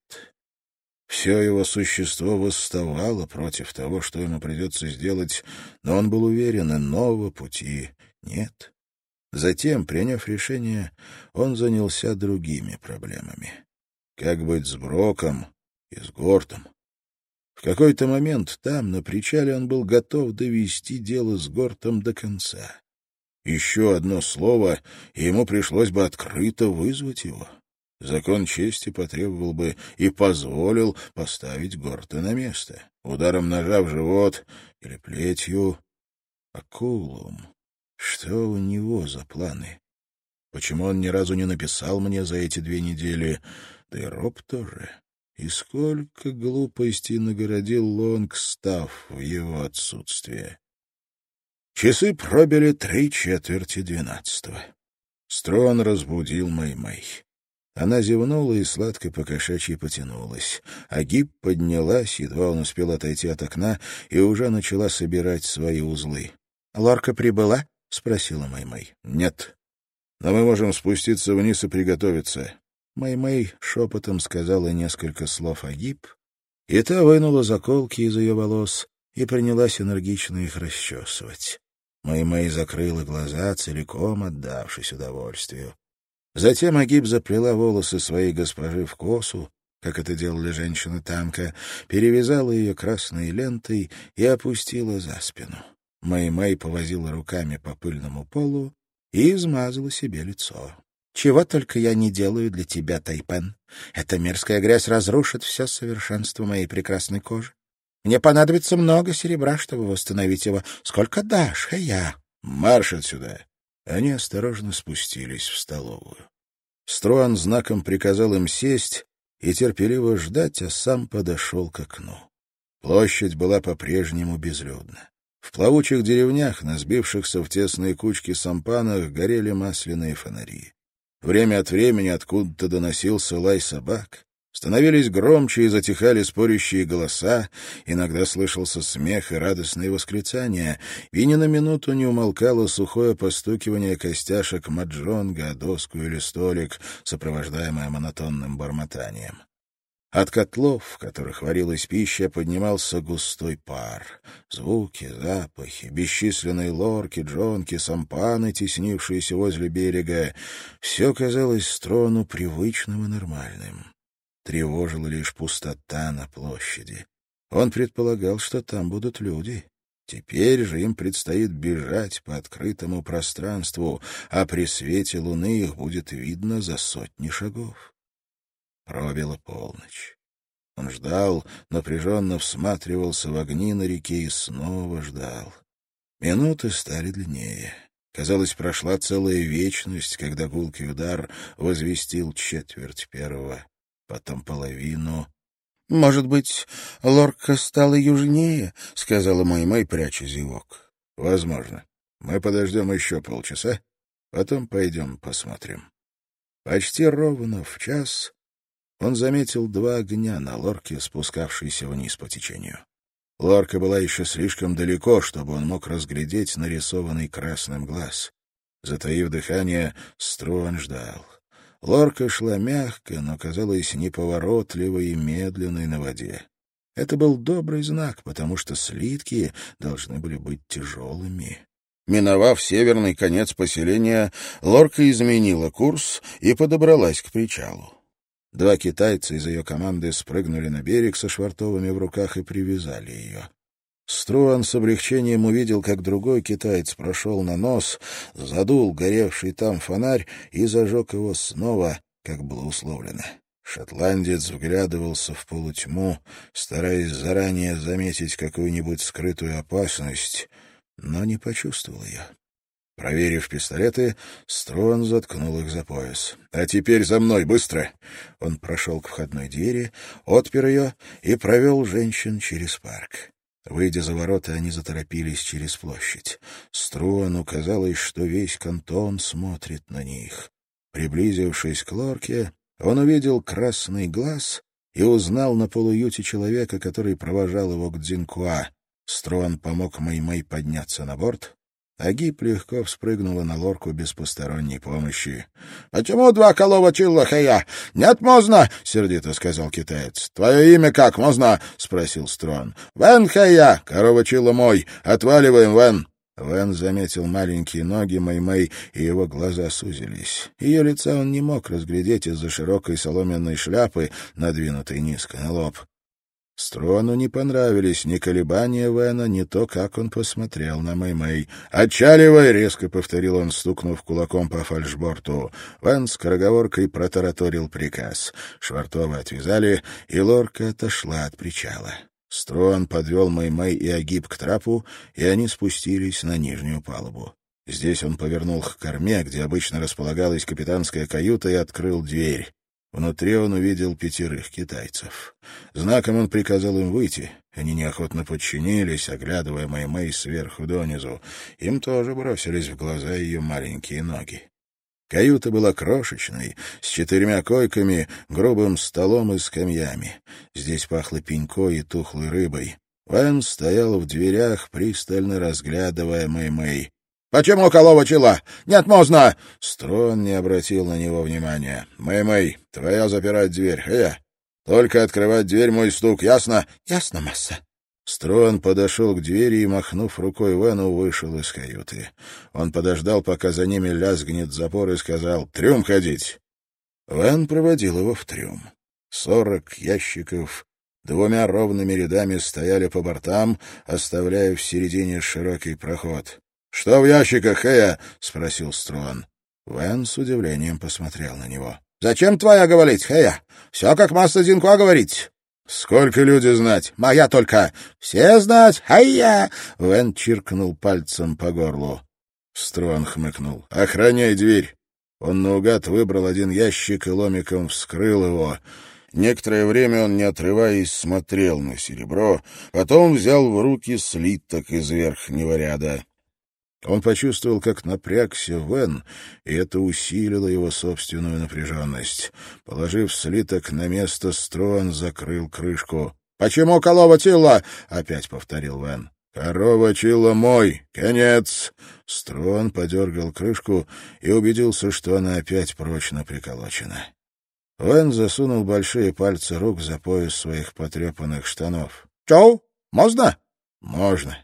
Все его существо восставало против того, что ему придется сделать, но он был уверен, иного пути нет. Затем, приняв решение, он занялся другими проблемами. Как быть с Броком и с Гортом? В какой-то момент там, на причале, он был готов довести дело с Гортом до конца. Еще одно слово, и ему пришлось бы открыто вызвать его. Закон чести потребовал бы и позволил поставить Горта на место. Ударом ножа в живот или плетью. А Кулум? Что у него за планы? Почему он ни разу не написал мне за эти две недели? Да и Роб тоже. И сколько глупостей нагородил Лонгстафф в его отсутствие. Часы пробили три четверти двенадцатого. Струан разбудил Мэй-Мэй. Она зевнула и сладко по-кошачьи потянулась. Агип поднялась, едва он успел отойти от окна, и уже начала собирать свои узлы. — Лорка прибыла? — спросила Мэй-Мэй. — Нет. Но мы можем спуститься вниз и приготовиться. Мэй-Мэй шепотом сказала несколько слов Агип, и та вынула заколки из ее волос и принялась энергично их расчесывать. Мэй-Мэй закрыла глаза, целиком отдавшись удовольствию. Затем Агип заплела волосы своей госпожи в косу, как это делали женщины танка, перевязала ее красной лентой и опустила за спину. Мэй-Мэй повозила руками по пыльному полу и измазала себе лицо. — Чего только я не делаю для тебя, Тайпен. Эта мерзкая грязь разрушит все совершенство моей прекрасной кожи. Мне понадобится много серебра, чтобы восстановить его. Сколько дашь, а я? Марш отсюда! Они осторожно спустились в столовую. Струан знаком приказал им сесть и терпеливо ждать, а сам подошел к окну. Площадь была по-прежнему безлюдна. В плавучих деревнях, на сбившихся в тесные кучки сампанах, горели масляные фонари. Время от времени откуда-то доносился лай собак. Становились громче и затихали спорящие голоса, иногда слышался смех и радостные восклицания, и ни на минуту не умолкало сухое постукивание костяшек маджонга о доску или столик, сопровождаемое монотонным бормотанием. От котлов, в которых варилась пища, поднимался густой пар. Звуки, запахи, бесчисленные лорки, джонки, сампаны, теснившиеся возле берега — все казалось Строану привычным и нормальным. Тревожила лишь пустота на площади. Он предполагал, что там будут люди. Теперь же им предстоит бежать по открытому пространству, а при свете луны их будет видно за сотни шагов. Пробила полночь. Он ждал, напряженно всматривался в огни на реке и снова ждал. Минуты стали длиннее. Казалось, прошла целая вечность, когда гулкий удар возвестил четверть первого, потом половину. — Может быть, Лорка стала южнее? — сказала Мэй-Мэй, пряча зевок. — Возможно. Мы подождем еще полчаса, потом пойдем посмотрим. Почти ровно в час он заметил два огня на лорке, спускавшейся вниз по течению. Лорка была еще слишком далеко, чтобы он мог разглядеть нарисованный красным глаз. Затаив дыхание, Струан ждал. Лорка шла мягко, но казалась неповоротливой и медленной на воде. Это был добрый знак, потому что слитки должны были быть тяжелыми. Миновав северный конец поселения, Лорка изменила курс и подобралась к причалу. Два китайца из ее команды спрыгнули на берег со швартовыми в руках и привязали ее. Струан с облегчением увидел, как другой китаец прошел на нос, задул горевший там фонарь и зажег его снова, как было условлено. Шотландец вглядывался в полутьму, стараясь заранее заметить какую-нибудь скрытую опасность, но не почувствовал ее. Проверив пистолеты, Струан заткнул их за пояс. «А теперь за мной, быстро!» Он прошел к входной двери, отпер ее и провел женщин через парк. Выйдя за ворота, они заторопились через площадь. Струану казалось, что весь кантон смотрит на них. Приблизившись к Лорке, он увидел красный глаз и узнал на полуюте человека, который провожал его к Дзинкуа. Струан помог Мэй-Мэй подняться на борт. Агип легко вспрыгнула на лорку без посторонней помощи. — Почему два колова чилла, хэя? Нет, можно, — сердито сказал китаец. — Твое имя как, можно? — спросил Струан. — Вен, хэя, корова чилла мой. Отваливаем, Вен. Вен заметил маленькие ноги Мэй-Мэй, и его глаза сузились. Ее лица он не мог разглядеть из-за широкой соломенной шляпы, надвинутой низко на лоб. Струану не понравились ни колебания Вена, ни то, как он посмотрел на Мэй-Мэй. «Отчаливай!» — резко повторил он, стукнув кулаком по фальшборту. Вен скороговоркой протараторил приказ. Швартовы отвязали, и лорка отошла от причала. Струан подвел Мэй-Мэй и Агип к трапу, и они спустились на нижнюю палубу. Здесь он повернул к корме, где обычно располагалась капитанская каюта, и открыл дверь. Внутри он увидел пятерых китайцев. Знаком он приказал им выйти. Они неохотно подчинились, оглядывая Мэй-Мэй сверху донизу. Им тоже бросились в глаза ее маленькие ноги. Каюта была крошечной, с четырьмя койками, грубым столом и скамьями. Здесь пахло пенькой и тухлой рыбой. Вэн стоял в дверях, пристально разглядывая Мэй-Мэй. «Почему колова чила? Нет, можно!» Струан не обратил на него внимания. «Мэй-Мэй, твоя запирать дверь, а я? Только открывать дверь мой стук, ясно?» «Ясно, масса». Струан подошел к двери и, махнув рукой Вену, вышел из каюты. Он подождал, пока за ними лязгнет запор, и сказал: «Трюм ходить!» Вен проводил его в трюм. Сорок ящиков двумя ровными рядами стояли по бортам, оставляя в середине широкий проход. «Что в ящиках, Хэя?» — спросил Струан. Вен с удивлением посмотрел на него. «Зачем твоя говорить, Хэя? Все, как масса Дзинкуа говорить». «Сколько люди знать?» «Моя только». «Все знать, Хэя!» Вен чиркнул пальцем по горлу. Струан хмыкнул. «Охраняй дверь». Он наугад выбрал один ящик и ломиком вскрыл его. Некоторое время он, не отрываясь, смотрел на серебро, потом взял в руки слиток из верхнего ряда. Он почувствовал, как напрягся Вен, и это усилило его собственную напряженность. Положив слиток на место, Струан закрыл крышку. «Почему колова чилла?» — опять повторил Вен. «Корова чилла мой! Конец!» Струан подергал крышку и убедился, что она опять прочно приколочена. Вен засунул большие пальцы рук за пояс своих потрепанных штанов. — Чё? Можно? — Можно.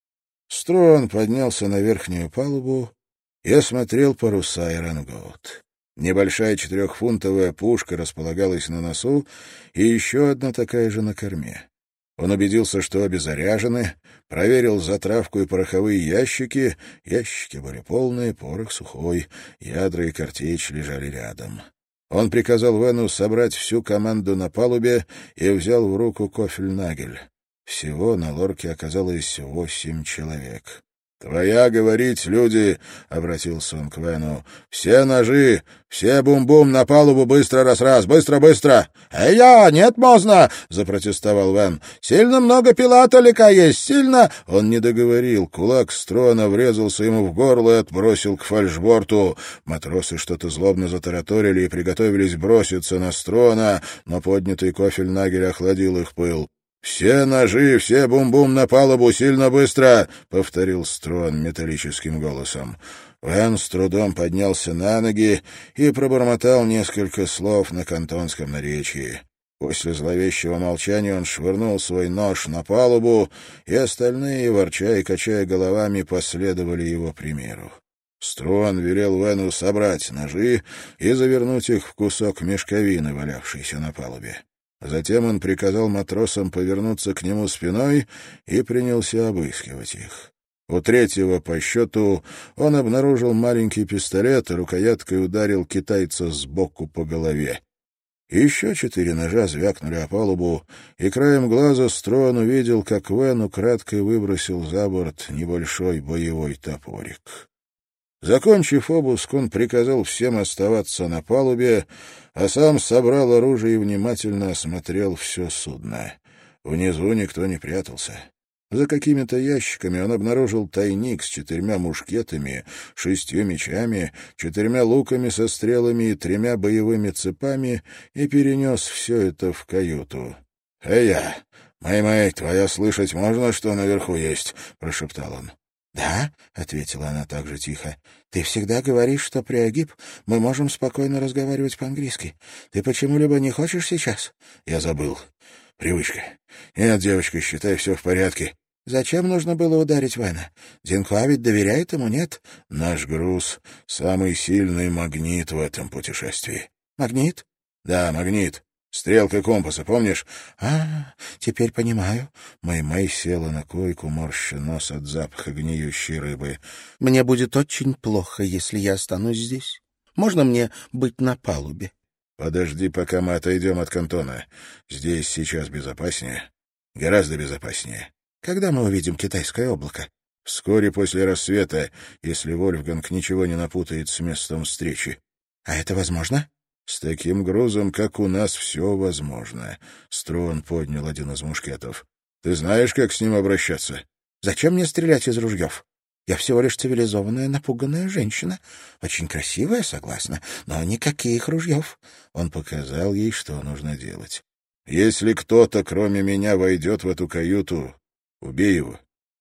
Строн поднялся на верхнюю палубу и осмотрел паруса «Ирангоут». Небольшая четырехфунтовая пушка располагалась на носу и еще одна такая же на корме. Он убедился, что обе заряжены, проверил затравку и пороховые ящики. Ящики были полные, порох сухой, ядра и картечь лежали рядом. Он приказал Вену собрать всю команду на палубе и взял в руку кофельнагель. Всего на лорке оказалось восемь человек. «Твоя, говорить, люди!» — обратился он к Вену. «Все ножи, все бум-бум на палубу, быстро, раз-раз, быстро-быстро!» «Эй, я, нет, можно!» — запротестовал Вен. «Сильно много пилатолика есть, сильно...» Он не договорил. Кулак Строна врезался ему в горло и отбросил к фальшборту. Матросы что-то злобно затараторили и приготовились броситься на Строна, но поднятый кофельнагель охладил их пыл. «Все ножи, все бум-бум на палубу, сильно быстро!» — повторил Строн металлическим голосом. Вен с трудом поднялся на ноги и пробормотал несколько слов на кантонском наречии. После зловещего молчания он швырнул свой нож на палубу, и остальные, ворча и качая головами, последовали его примеру. Строн велел Вену собрать ножи и завернуть их в кусок мешковины, валявшейся на палубе. Затем он приказал матросам повернуться к нему спиной и принялся обыскивать их. У третьего по счету он обнаружил маленький пистолет и рукояткой ударил китайца сбоку по голове. Еще четыре ножа звякнули о палубу, и краем глаза Строн увидел, как Вен украдкой выбросил за борт небольшой боевой топорик. Закончив обыск, он приказал всем оставаться на палубе, а сам собрал оружие и внимательно осмотрел все судно. Внизу никто не прятался. За какими-то ящиками он обнаружил тайник с четырьмя мушкетами, шестью мечами, четырьмя луками со стрелами и тремя боевыми цепами и перенес все это в каюту. — Эй, я! Мэй-мэй, твоя слышать можно, что наверху есть? — прошептал он. «Да», — ответила она так же тихо, — «ты всегда говоришь, что при Агиб мы можем спокойно разговаривать по-английски. Ты почему-либо не хочешь сейчас?» «Я забыл. Привычка. Нет, девочка, считай, все в порядке». «Зачем нужно было ударить Вена? Динхуа ведь доверяет ему, нет?» «Наш груз — самый сильный магнит в этом путешествии». «Магнит?» «Да, магнит. Стрелка компаса, помнишь?» «А, теперь понимаю». Мэй-Мэй села на койку, морща нос от запаха гниющей рыбы. «Мне будет очень плохо, если я останусь здесь. Можно мне быть на палубе?» «Подожди, пока мы отойдем от кантона. Здесь сейчас безопаснее. Гораздо безопаснее». «Когда мы увидим китайское облако?» «Вскоре после рассвета, если Вольфганг ничего не напутает с местом встречи». «А это возможно?» «С таким грузом, как у нас, все возможно». Строн поднял один из мушкетов. «Ты знаешь, как с ним обращаться?» «Зачем мне стрелять из ружьев? Я всего лишь цивилизованная, напуганная женщина. Очень красивая, согласна, но никаких ружьев». Он показал ей, что нужно делать. «Если кто-то, кроме меня, войдет в эту каюту, убей его».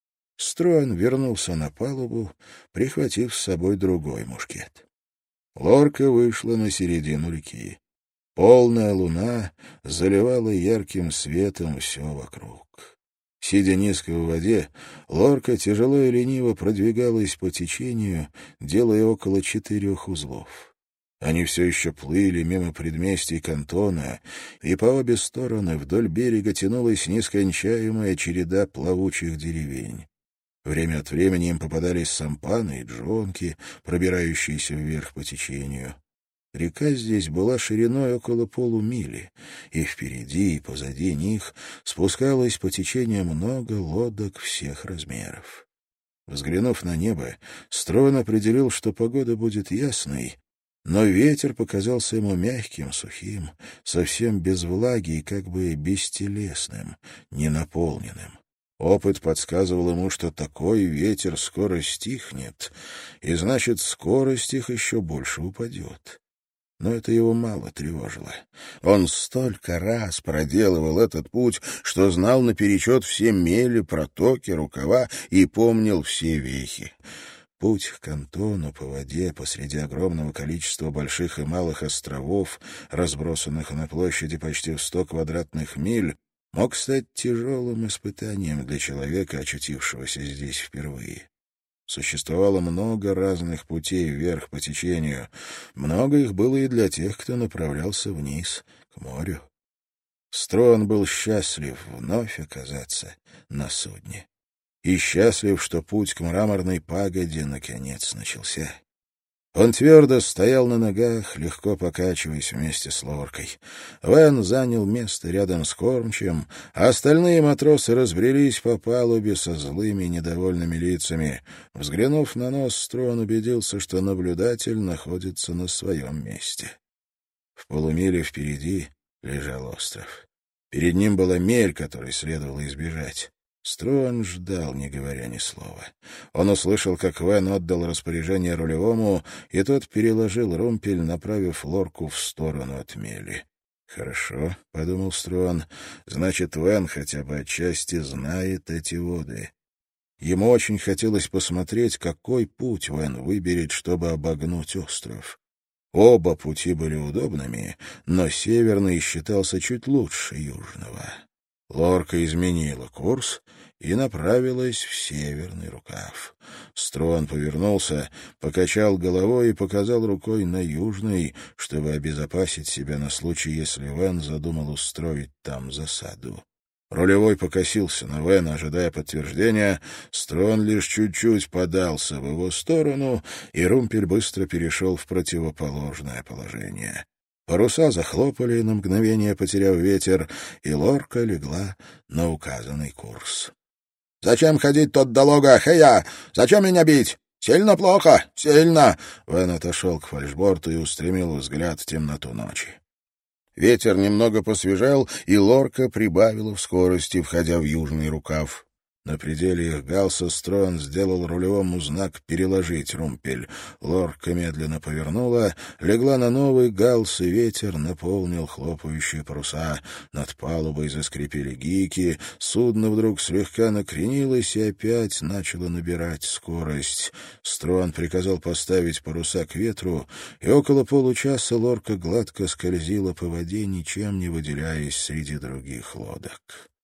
Строн вернулся на палубу, прихватив с собой другой мушкет. Лорка вышла на середину реки. Полная луна заливала ярким светом все вокруг. Сидя низко в воде, лорка тяжело и лениво продвигалась по течению, делая около четырех узлов. Они все еще плыли мимо предместий кантона, и по обе стороны вдоль берега тянулась нескончаемая череда плавучих деревень. Время от времени им попадались сампаны и джонки, пробирающиеся вверх по течению. Река здесь была шириной около полумили, и впереди и позади них спускалось по течению много лодок всех размеров. Взглянув на небо, Строн определил, что погода будет ясной, но ветер показался ему мягким, сухим, совсем без влаги и как бы бестелесным, ненаполненным. Опыт подсказывал ему, что такой ветер скоро стихнет, и, значит, скорость их еще больше упадет. Но это его мало тревожило. Он столько раз проделывал этот путь, что знал наперечет все мели, протоки, рукава и помнил все вехи. Путь к Кантону по воде посреди огромного количества больших и малых островов, разбросанных на площади почти в сто квадратных миль, мог стать тяжелым испытанием для человека, очутившегося здесь впервые. Существовало много разных путей вверх по течению. Много их было и для тех, кто направлялся вниз, к морю. Струан был счастлив вновь оказаться на судне. И счастлив, что путь к мраморной пагоде наконец начался. Он твердо стоял на ногах, легко покачиваясь вместе с Лоркой. Вэн занял место рядом с кормчим, а остальные матросы разбрелись по палубе со злыми недовольными лицами. Взглянув на нос, Струан убедился, что наблюдатель находится на своем месте. В полумиле впереди лежал остров. Перед ним была мель, которой следовало избежать. Струан ждал, не говоря ни слова. Он услышал, как Вэн отдал распоряжение рулевому, и тот переложил румпель, направив лорку в сторону от мели. «Хорошо», — подумал Струан, — «значит, Вэн хотя бы отчасти знает эти воды». Ему очень хотелось посмотреть, какой путь Вэн выберет, чтобы обогнуть остров. Оба пути были удобными, но северный считался чуть лучше южного. Лорка изменила курс и направилась в северный рукав. Струан повернулся, покачал головой и показал рукой на южный, чтобы обезопасить себя на случай, если Вэн задумал устроить там засаду. Рулевой покосился на Вэна, ожидая подтверждения. Струан лишь чуть-чуть подался в его сторону, и румпель быстро перешел в противоположное положение. Паруса захлопали, на мгновение потеряв ветер, и лорка легла на указанный курс. — Зачем ходить тот до лога, Хэя? Зачем меня бить? Сильно плохо, сильно! Вэн отошел к фальшборту и устремил взгляд в темноту ночи. Ветер немного посвежал, и лорка прибавила в скорости, входя в южный рукав. На пределе их галса Струан сделал рулевому знак «переложить румпель». Лорка медленно повернула, легла на новый галс, и ветер наполнил хлопающие паруса. Над палубой заскрипели гики, судно вдруг слегка накренилось и опять начало набирать скорость. Струан приказал поставить паруса к ветру, и около получаса лорка гладко скользила по воде, ничем не выделяясь среди других лодок.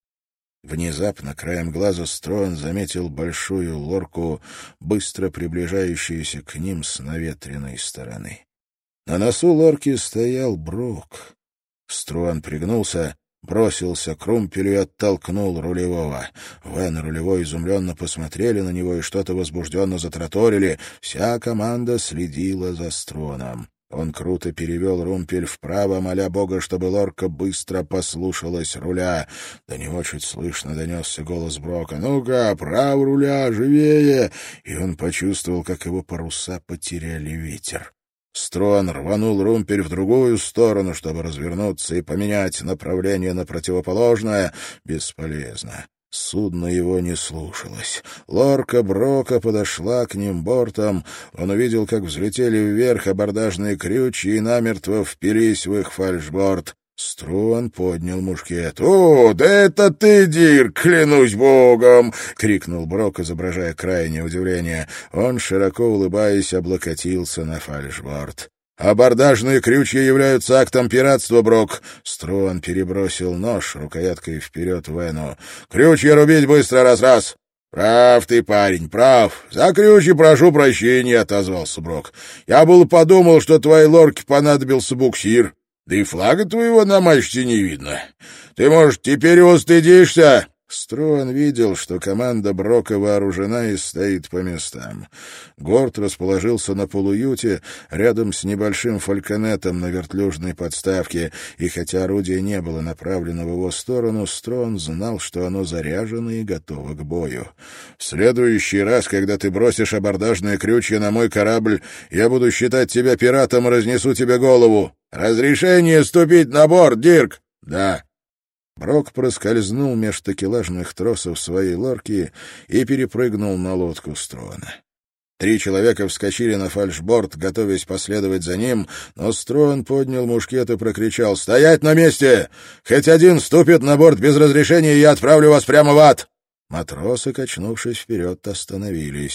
Внезапно, краем глаза, Струан заметил большую лорку, быстро приближающуюся к ним с наветренной стороны. На носу лорки стоял Брок. Струан пригнулся, бросился к румпелю и оттолкнул рулевого. Вэн и рулевой изумленно посмотрели на него и что-то возбужденно затраторили. Вся команда следила за Струаном. Он круто перевел румпель вправо, моля Бога, чтобы лорка быстро послушалась руля. До него чуть слышно донесся голос Брока. «Ну-ка, право руля, живее!» И он почувствовал, как его паруса потеряли ветер. Струан рванул румпель в другую сторону, чтобы развернуться и поменять направление на противоположное. Бесполезно. Судно его не слушалось. Лорка Брока подошла к ним бортом. Он увидел, как взлетели вверх абордажные крючья и намертво впились в их фальшборд. Струан поднял мушкет. — О, да это ты, Дирк, клянусь богом! — крикнул Брок, изображая крайнее удивление. Он, широко улыбаясь, облокотился на фальшборд. «Абордажные крючья являются актом пиратства, Брок!» Струан перебросил нож рукояткой вперед Вену. «Крючья рубить быстро, раз-раз!» «Прав ты, парень, прав. За крючья прошу прощения», — отозвался Брок. «Я было подумал, что твоей лорке понадобился буксир. Да и флага твоего на мачте не видно. Ты, может, теперь его стыдишься?» Струан видел, что команда Брока вооружена и стоит по местам. Горд расположился на полуюте рядом с небольшим фальконетом на вертлюжной подставке, и хотя орудие не было направлено в его сторону, Струан знал, что оно заряжено и готово к бою. «В следующий раз, когда ты бросишь абордажные крючья на мой корабль, я буду считать тебя пиратом и разнесу тебе голову. Разрешение ступить на борт, Дирк?» «Да». Брок проскользнул меж такелажных тросов своей лорки и перепрыгнул на лодку Струана. Три человека вскочили на фальшборд, готовясь последовать за ним, но Струан поднял мушкет и прокричал: «Стоять на месте! Хоть один ступит на борт без разрешения, и я отправлю вас прямо в ад!» Матросы, качнувшись вперед, остановились.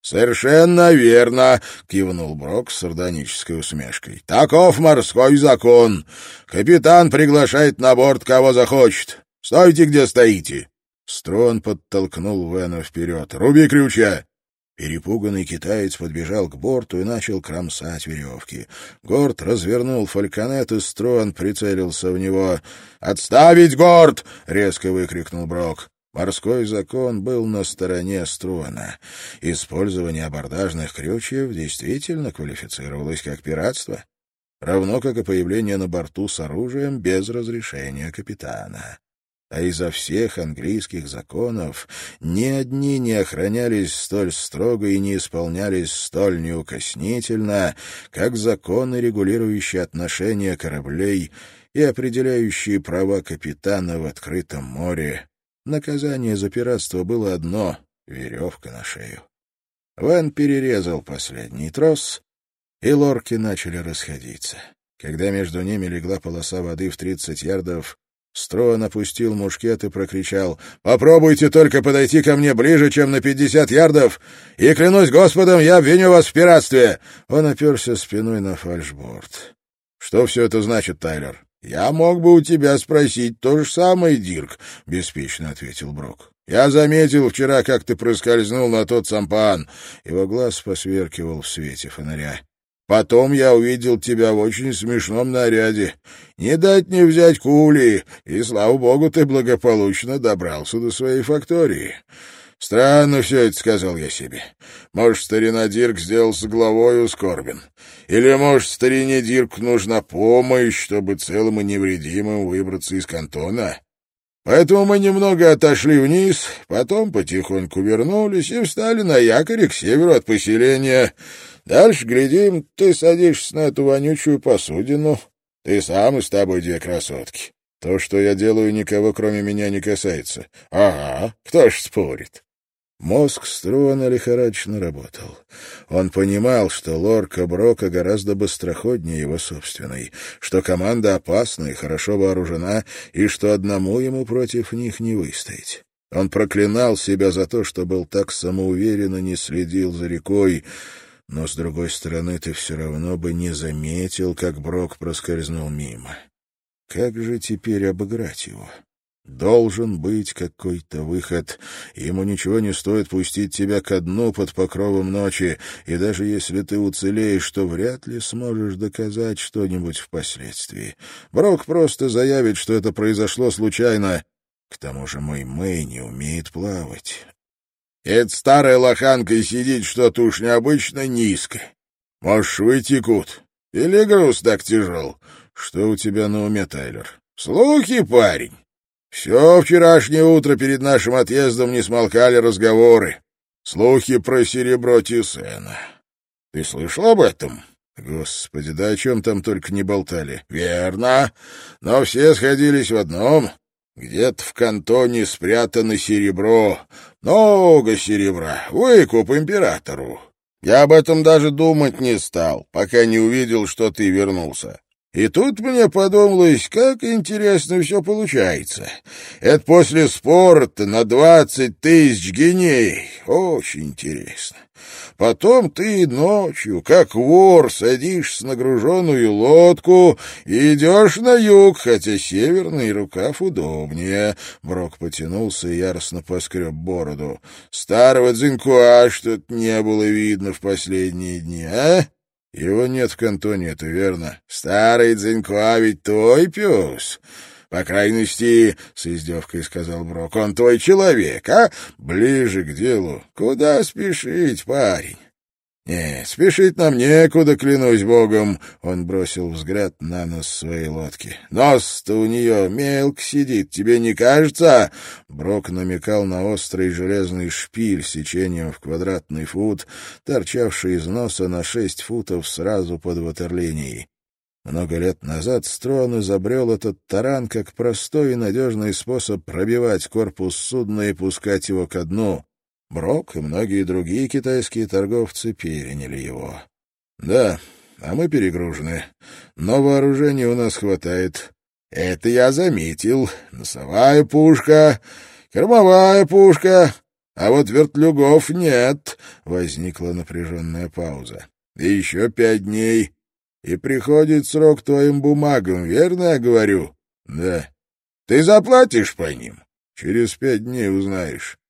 «Совершенно верно», — кивнул Брок с сардонической усмешкой. «Таков морской закон. Капитан приглашает на борт, кого захочет. Стойте, где стоите». Строн подтолкнул Вена вперед. «Руби крючья!» Перепуганный китаец подбежал к борту и начал кромсать веревки. Горд развернул фальконет, и Строн прицелился в него. «Отставить, Горд!» — резко выкрикнул Брок. Морской закон был на стороне Строна. Использование абордажных крючьев действительно квалифицировалось как пиратство, равно как и появление на борту с оружием без разрешения капитана. А изо всех английских законов ни одни не охранялись столь строго и не исполнялись столь неукоснительно, как законы, регулирующие отношения кораблей и определяющие права капитана в открытом море. Наказание за пиратство было одно — веревка на шею. Вэн перерезал последний трос, и лорки начали расходиться. Когда между ними легла полоса воды в тридцать ярдов, Строн опустил мушкет и прокричал: «Попробуйте только подойти ко мне ближе, чем на пятьдесят ярдов, и, клянусь Господом, я обвиню вас в пиратстве!» Он оперся спиной на фальшборд. «Что все это значит, Тайлер?» «Я мог бы у тебя спросить то же самое, Дирк», — беспечно ответил Брок. «Я заметил вчера, как ты проскользнул на тот сампан». Его глаз посверкивал в свете фонаря. «Потом я увидел тебя в очень смешном наряде. Не дать не взять кули, и, слава богу, ты благополучно добрался до своей фактории. Странно все это, — сказал я себе. Может, старина Дирк сделался главой ускорбен. Или, может, старине Дирк нужна помощь, чтобы целым и невредимым выбраться из кантона? Поэтому мы немного отошли вниз, потом потихоньку вернулись и встали на якоре к северу от поселения. Дальше, глядим, ты садишься на эту вонючую посудину. Ты сам и с тобой две красотки. То, что я делаю, никого кроме меня не касается. Ага, кто ж спорит?» Мозг Строна лихорадочно работал. Он понимал, что лорка Брока гораздо быстроходнее его собственной, что команда опасна и хорошо вооружена, и что одному ему против них не выстоять. Он проклинал себя за то, что был так самоуверен и не следил за рекой, но, с другой стороны, ты все равно бы не заметил, как Брок проскользнул мимо. Как же теперь обыграть его? Должен быть какой-то выход. Ему ничего не стоит пустить тебя ко дну под покровом ночи, и даже если ты уцелеешь, то вряд ли сможешь доказать что-нибудь впоследствии. Брок просто заявит, что это произошло случайно. К тому же мой Мэй не умеет плавать. Эта старая лоханка и сидит что-то уж необычно низко. Можешь выйти, Кут. Или груз так тяжел. Что у тебя на уме, Тайлер? Слухи, парень. Все вчерашнее утро перед нашим отъездом не смолкали разговоры. Слухи про серебро Тисена. Ты слышал об этом? Господи, да о чем там только не болтали. Верно. Но все сходились в одном. Где-то в кантоне спрятано серебро. Много серебра. Выкуп императору. Я об этом даже думать не стал, пока не увидел, что ты вернулся. И тут мне подумалось, как интересно все получается. Это после спорта на двадцать тысяч геней. Очень интересно. Потом ты ночью, как вор, садишься на груженую лодку и идешь на юг, хотя северный рукав удобнее. Брок потянулся и яростно поскреб бороду. Старого Цзиньхуа что-то не было видно в последние дни, а? Его нет в кантоне, это верно. Старый Цзиньхуа ведь твой пес. По крайности, — с издевкой сказал Брок, — он твой человек, а? Ближе к делу. Куда спешить, парень? Нет, спешить нам некуда, клянусь богом. Он бросил взгляд на нос своей лодки. Нос-то у нее мелко сидит, тебе не кажется? Брок намекал на острый железный шпиль с сечением в квадратный фут, торчавший из носа на шесть футов сразу под ватерлинией. Много лет назад Строн изобрел этот таран как простой и надежный способ пробивать корпус судна и пускать его ко дну. Брок и многие другие китайские торговцы переняли его. Да, а мы перегружены, но вооружения у нас хватает. Это я заметил. Носовая пушка, кормовая пушка. а вот вертлюгов нет. Возникла напряженная пауза. И еще пять дней, и приходит срок твоим бумагам, верно я говорю? Да. Ты заплатишь по ним? Через пять дней узнаешь.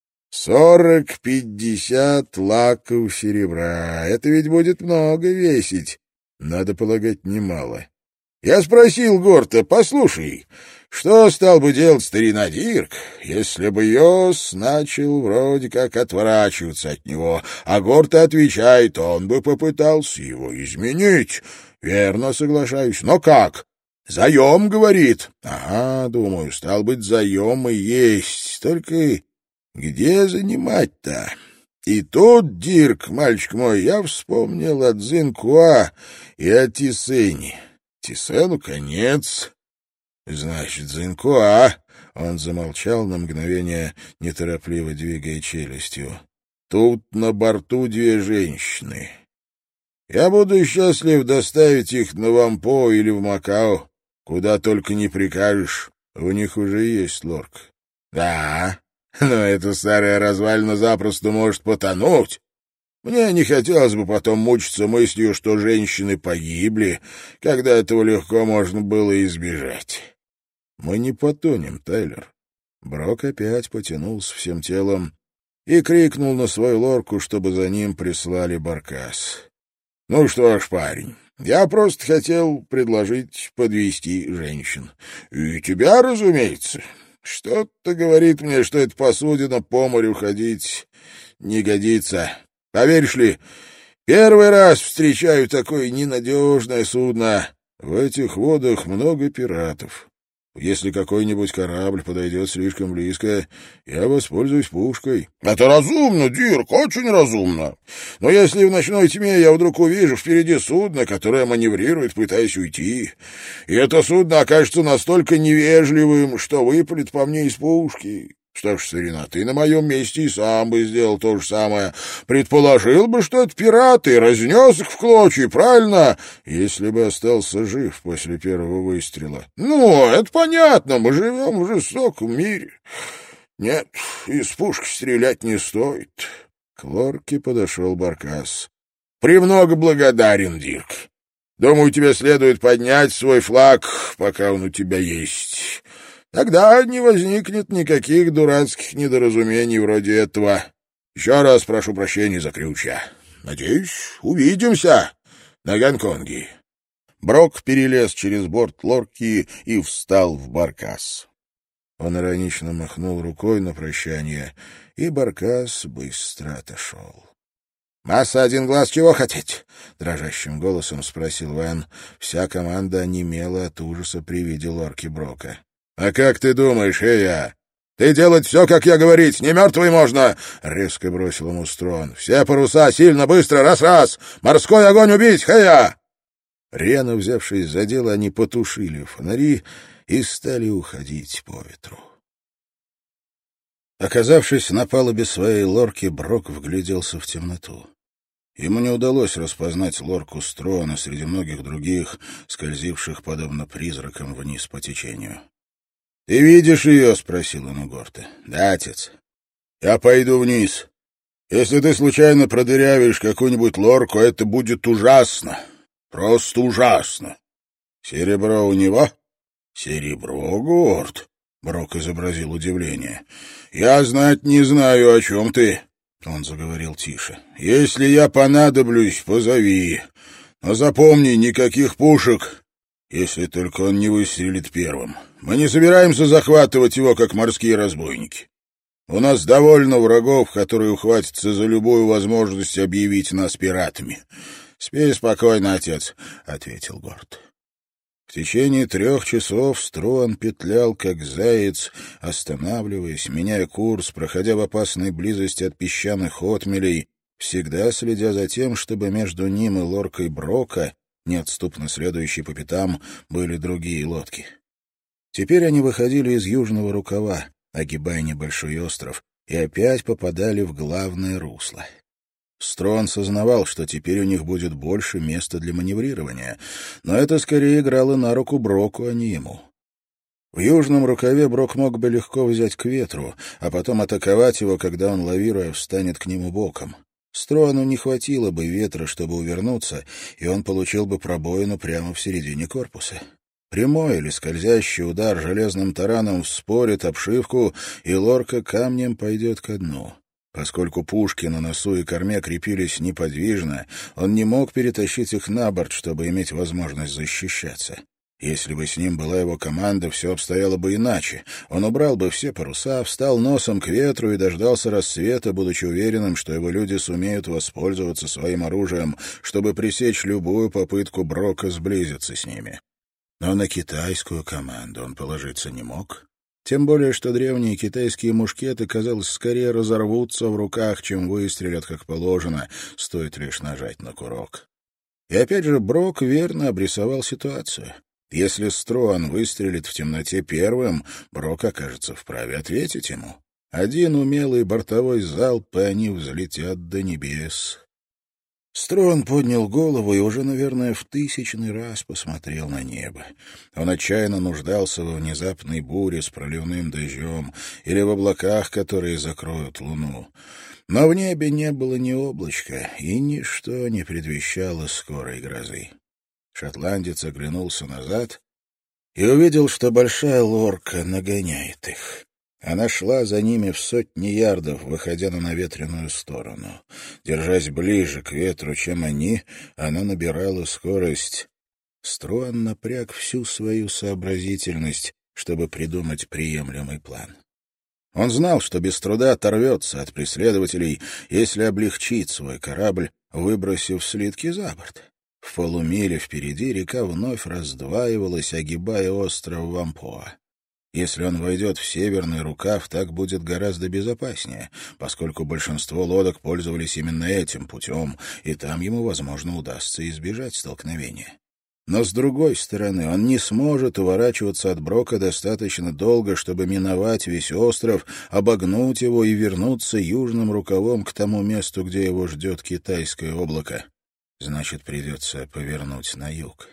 Сорок, пятьдесят лаков серебра. Это ведь будет много весить. Надо полагать, немало. Я спросил Горта, послушай, что стал бы делать старина Дирк, если бы Йос начал вроде как отворачиваться от него, а Горта отвечает, он бы попытался его изменить. Верно, соглашаюсь. Но как? Заем, говорит. Ага, думаю, стал быть, заем и есть. Только где занимать-то? И тут, Дирк, мальчик мой, я вспомнил о Цзинкуа и о Тисене. Тисену конец. Значит, Цзинкуа. Он замолчал на мгновение, неторопливо двигая челюстью. Тут на борту две женщины. Я буду счастлив доставить их на Вампо или в Макао, куда только не прикажешь. У них уже есть лорк. Да, но эта старая развалина запросто может потонуть. Мне не хотелось бы потом мучиться мыслью, что женщины погибли, когда этого легко можно было избежать. Мы не потонем, Тайлер. Брок опять потянулся всем телом и крикнул на свою лорку, чтобы за ним прислали баркас. — Ну что ж, парень, я просто хотел предложить подвезти женщин. И тебя, разумеется. Что-то говорит мне, что эта посудина по морю ходить не годится. Поверишь ли, первый раз встречаю такое ненадежное судно. В этих водах много пиратов. Если какой-нибудь корабль подойдет слишком близко, я воспользуюсь пушкой. — Это разумно, Дирк, очень разумно. Но если в ночной тьме я вдруг увижу впереди судно, которое маневрирует, пытаясь уйти, и это судно окажется настолько невежливым, что выпалит по мне из пушки... Что ж, старина, ты на моем месте и сам бы сделал то же самое. Предположил бы, что это пираты, и разнес их в клочья, правильно? Если бы остался жив после первого выстрела. Ну, это понятно, мы живем в жестоком мире. Нет, из пушки стрелять не стоит. К лорке подошел баркас. Премного благодарен, Дирк. Думаю, тебе следует поднять свой флаг, пока он у тебя есть. Тогда не возникнет никаких дурацких недоразумений вроде этого. Еще раз прошу прощения за крючья. Надеюсь, увидимся на Гонконге. Брок перелез через борт лорки и встал в баркас. Он иронично махнул рукой на прощание, и баркас быстро отошел. — Масса один глаз чего хотеть? — дрожащим голосом спросил Вэн. Вся команда онемела от ужаса при виде лорки Брока. — А как ты думаешь, Эя? Ты делать все, как я говорить, не мертвый можно! — резко бросил ему Строн. — Все паруса сильно, быстро, раз-раз! Морской огонь убить, Эя! Рьяно взявшись за дело, они потушили фонари и стали уходить по ветру. Оказавшись на палубе своей лорки, Брок вгляделся в темноту. Ему не удалось распознать лорку Строна среди многих других, скользивших подобно призракам вниз по течению. — Ты видишь ее? — спросил он у Горта. — Да, отец. — Я пойду вниз. Если ты случайно продырявишь какую-нибудь лорку, это будет ужасно. Просто ужасно. — Серебро у него? — Серебро, Горд? — Брок изобразил удивление. — Я знать не знаю, о чем ты. Он заговорил тише. — Если я понадоблюсь, позови. Но запомни, никаких пушек, если только он не выстрелит первым. Мы не собираемся захватывать его, как морские разбойники. У нас довольно врагов, которые ухватятся за любую возможность объявить нас пиратами. — Спи спокойно, отец, — ответил Горд. В течение трех часов Строн петлял, как заяц, останавливаясь, меняя курс, проходя в опасной близости от песчаных отмелей, всегда следя за тем, чтобы между ним и лоркой Брока, неотступно следующей по пятам, были другие лодки. Теперь они выходили из южного рукава, огибая небольшой остров, и опять попадали в главное русло. Строн сознавал, что теперь у них будет больше места для маневрирования, но это скорее играло на руку Броку, а не ему. В южном рукаве Брок мог бы легко взять к ветру, а потом атаковать его, когда он, лавируя, встанет к нему боком. Строану не хватило бы ветра, чтобы увернуться, и он получил бы пробоину прямо в середине корпуса. Прямой или скользящий удар железным тараном вспорит обшивку, и лорка камнем пойдет ко дну. Поскольку пушки на носу и корме крепились неподвижно, он не мог перетащить их на борт, чтобы иметь возможность защищаться. Если бы с ним была его команда, все обстояло бы иначе. Он убрал бы все паруса, встал носом к ветру и дождался рассвета, будучи уверенным, что его люди сумеют воспользоваться своим оружием, чтобы пресечь любую попытку Брока сблизиться с ними. Но на китайскую команду он положиться не мог. Тем более, что древние китайские мушкеты, казалось, скорее разорвутся в руках, чем выстрелят, как положено, стоит лишь нажать на курок. И опять же Брок верно обрисовал ситуацию. Если Строан выстрелит в темноте первым, Брок окажется вправе ответить ему. Один умелый бортовой залп, и они взлетят до небес. Строан поднял голову и уже, наверное, в тысячный раз посмотрел на небо. Он отчаянно нуждался во внезапной буре с проливным дождем или в облаках, которые закроют луну. Но в небе не было ни облачка, и ничто не предвещало скорой грозы. Шотландец оглянулся назад и увидел, что большая лорка нагоняет их. Она шла за ними в сотни ярдов, выходя на наветренную сторону. Держась ближе к ветру, чем они, она набирала скорость. Строан напряг всю свою сообразительность, чтобы придумать приемлемый план. Он знал, что без труда оторвется от преследователей, если облегчит свой корабль, выбросив слитки за борт. В полумиле впереди река вновь раздваивалась, огибая остров Вампоа. Если он войдет в северный рукав, так будет гораздо безопаснее, поскольку большинство лодок пользовались именно этим путем, и там ему, возможно, удастся избежать столкновения. Но, с другой стороны, он не сможет уворачиваться от Брока достаточно долго, чтобы миновать весь остров, обогнуть его и вернуться южным рукавом к тому месту, где его ждет китайское облако. Значит, придется повернуть на юг.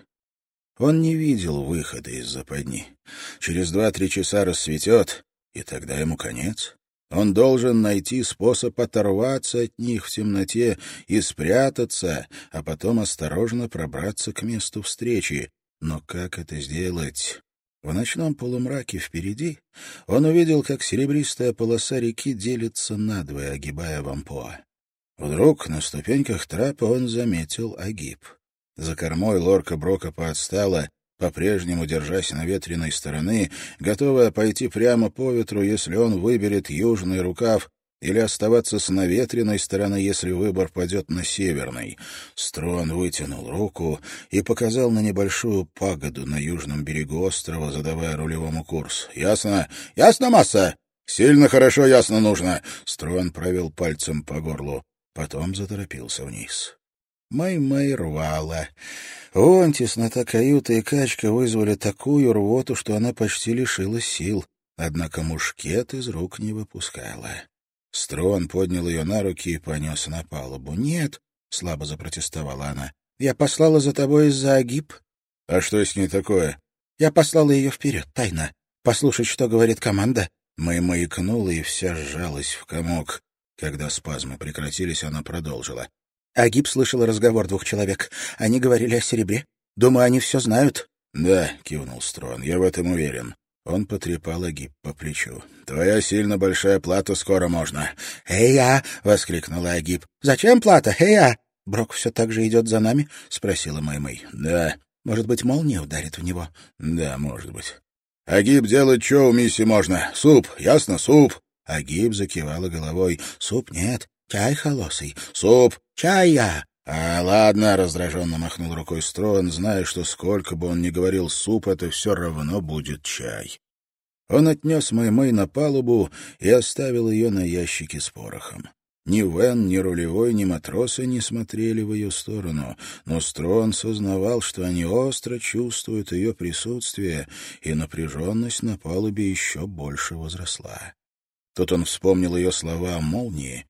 Он не видел выхода из западни. Через два-три часа рассветет, и тогда ему конец. Он должен найти способ оторваться от них в темноте и спрятаться, а потом осторожно пробраться к месту встречи. Но как это сделать? В ночном полумраке впереди он увидел, как серебристая полоса реки делится надвое, огибая Вампоа. Вдруг на ступеньках трапа он заметил огиб. За кормой лорка Брока поотстала, по-прежнему держась наветренной стороны, готовая пойти прямо по ветру, если он выберет южный рукав, или оставаться с наветренной стороны, если выбор падет на северный. Строан вытянул руку и показал на небольшую пагоду на южном берегу острова, задавая рулевому курс. «Ясно? Ясно, масса?» «Сильно хорошо ясно нужно!» Строан провел пальцем по горлу. Потом заторопился вниз. Мэй-Мэй рвала. Вон теснота каюты и качка вызвали такую рвоту, что она почти лишилась сил. Однако мушкет из рук не выпускала. Строан поднял ее на руки и понес на палубу. «Нет», — слабо запротестовала она, — «я послала за тобой из-за огиб». «А что с ней такое?» «Я послала ее вперед, тайно. Послушать, что говорит команда». Мэй-Мэй икнула и вся сжалась в комок. Когда спазмы прекратились, она продолжила. Агиб слышала разговор двух человек. Они говорили о серебре. Думаю, они все знают. — Да, — кивнул Строн, — я в этом уверен. Он потрепал Агиб по плечу. — Твоя сильно большая плата скоро можно. — Эй-я! — воскликнула Агиб. — Зачем плата? Эй-я! — Брок все так же идет за нами? — спросила Мэй-Мэй. — Да. — Может быть, молния ударит в него? — Да, может быть. — Агиб, делать что у миссии можно? Суп, ясно, суп. Агиб закивала головой. — Суп нет. Чай холосый. — Суп. — Чая. — А, ладно, — раздраженно махнул рукой Строан, зная, что сколько бы он ни говорил суп, это все равно будет чай. Он отнес Мэй-Мэй на палубу и оставил ее на ящике с порохом. Ни Вен, ни рулевой, ни матросы не смотрели в ее сторону, но Строан сознавал, что они остро чувствуют ее присутствие, и напряженность на палубе еще больше возросла. Тут он вспомнил ее слова о молнии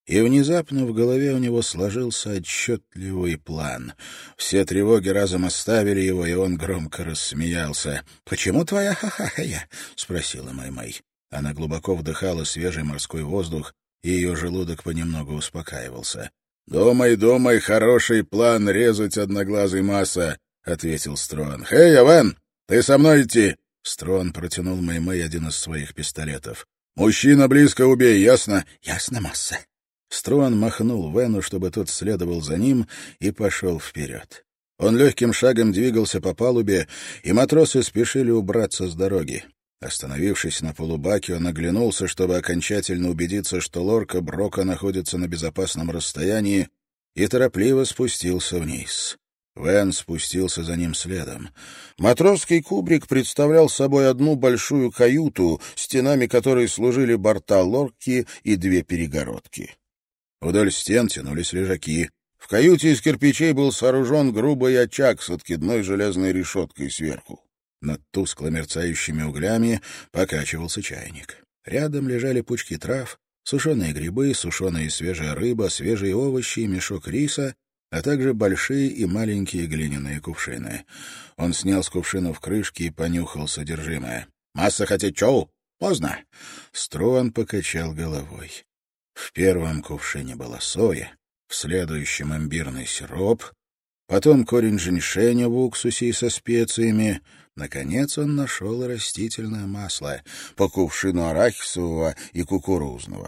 И внезапно в голове у него сложился отчетливый план. Все тревоги разом оставили его, и он громко рассмеялся. «Почему твоя ха-ха-ха-я?» — спросила Май-Май. Она глубоко вдыхала свежий морской воздух, и ее желудок понемногу успокаивался. «Думай, думай, хороший план резать одноглазый масса», — ответил Строн. «Хей, Авен, ты со мной идти?» Строн протянул Мэй-Мэй один из своих пистолетов. «Мужчина близко убей, ясно?» «Ясно, масса». Строн махнул Вену, чтобы тот следовал за ним, и пошел вперед. Он легким шагом двигался по палубе, и матросы спешили убраться с дороги. Остановившись на полубаке, он оглянулся, чтобы окончательно убедиться, что лорка Брока находится на безопасном расстоянии, и торопливо спустился вниз. Вен спустился за ним следом. Матросский кубрик представлял собой одну большую каюту, стенами которой служили борта лорки и две перегородки. Вдоль стен тянулись лежаки. В каюте из кирпичей был сооружен грубый очаг с откидной железной решеткой сверху. Над тускло мерцающими углями покачивался чайник. Рядом лежали пучки трав, сушеные грибы, сушеная и свежая рыба, свежие овощи и мешок риса, а также большие и маленькие глиняные кувшины. Он снял с кувшинов крышки и понюхал содержимое. «Масса хотеть чоу? Поздно!» Строн покачал головой. В первом кувшине была соя, в следующем имбирный сироп, потом корень женьшеня в уксусе и со специями. Наконец он нашел растительное масло, по кувшину арахисового и кукурузного.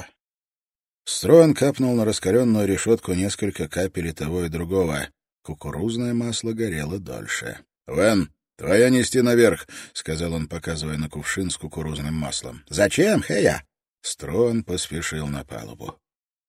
Строн капнул на раскаленную решетку несколько капель и того и другого. Кукурузное масло горело дольше. — Вен, твоя нести наверх, — сказал он, показывая на кувшин с кукурузным маслом. — Зачем, Хея? Строн поспешил на палубу.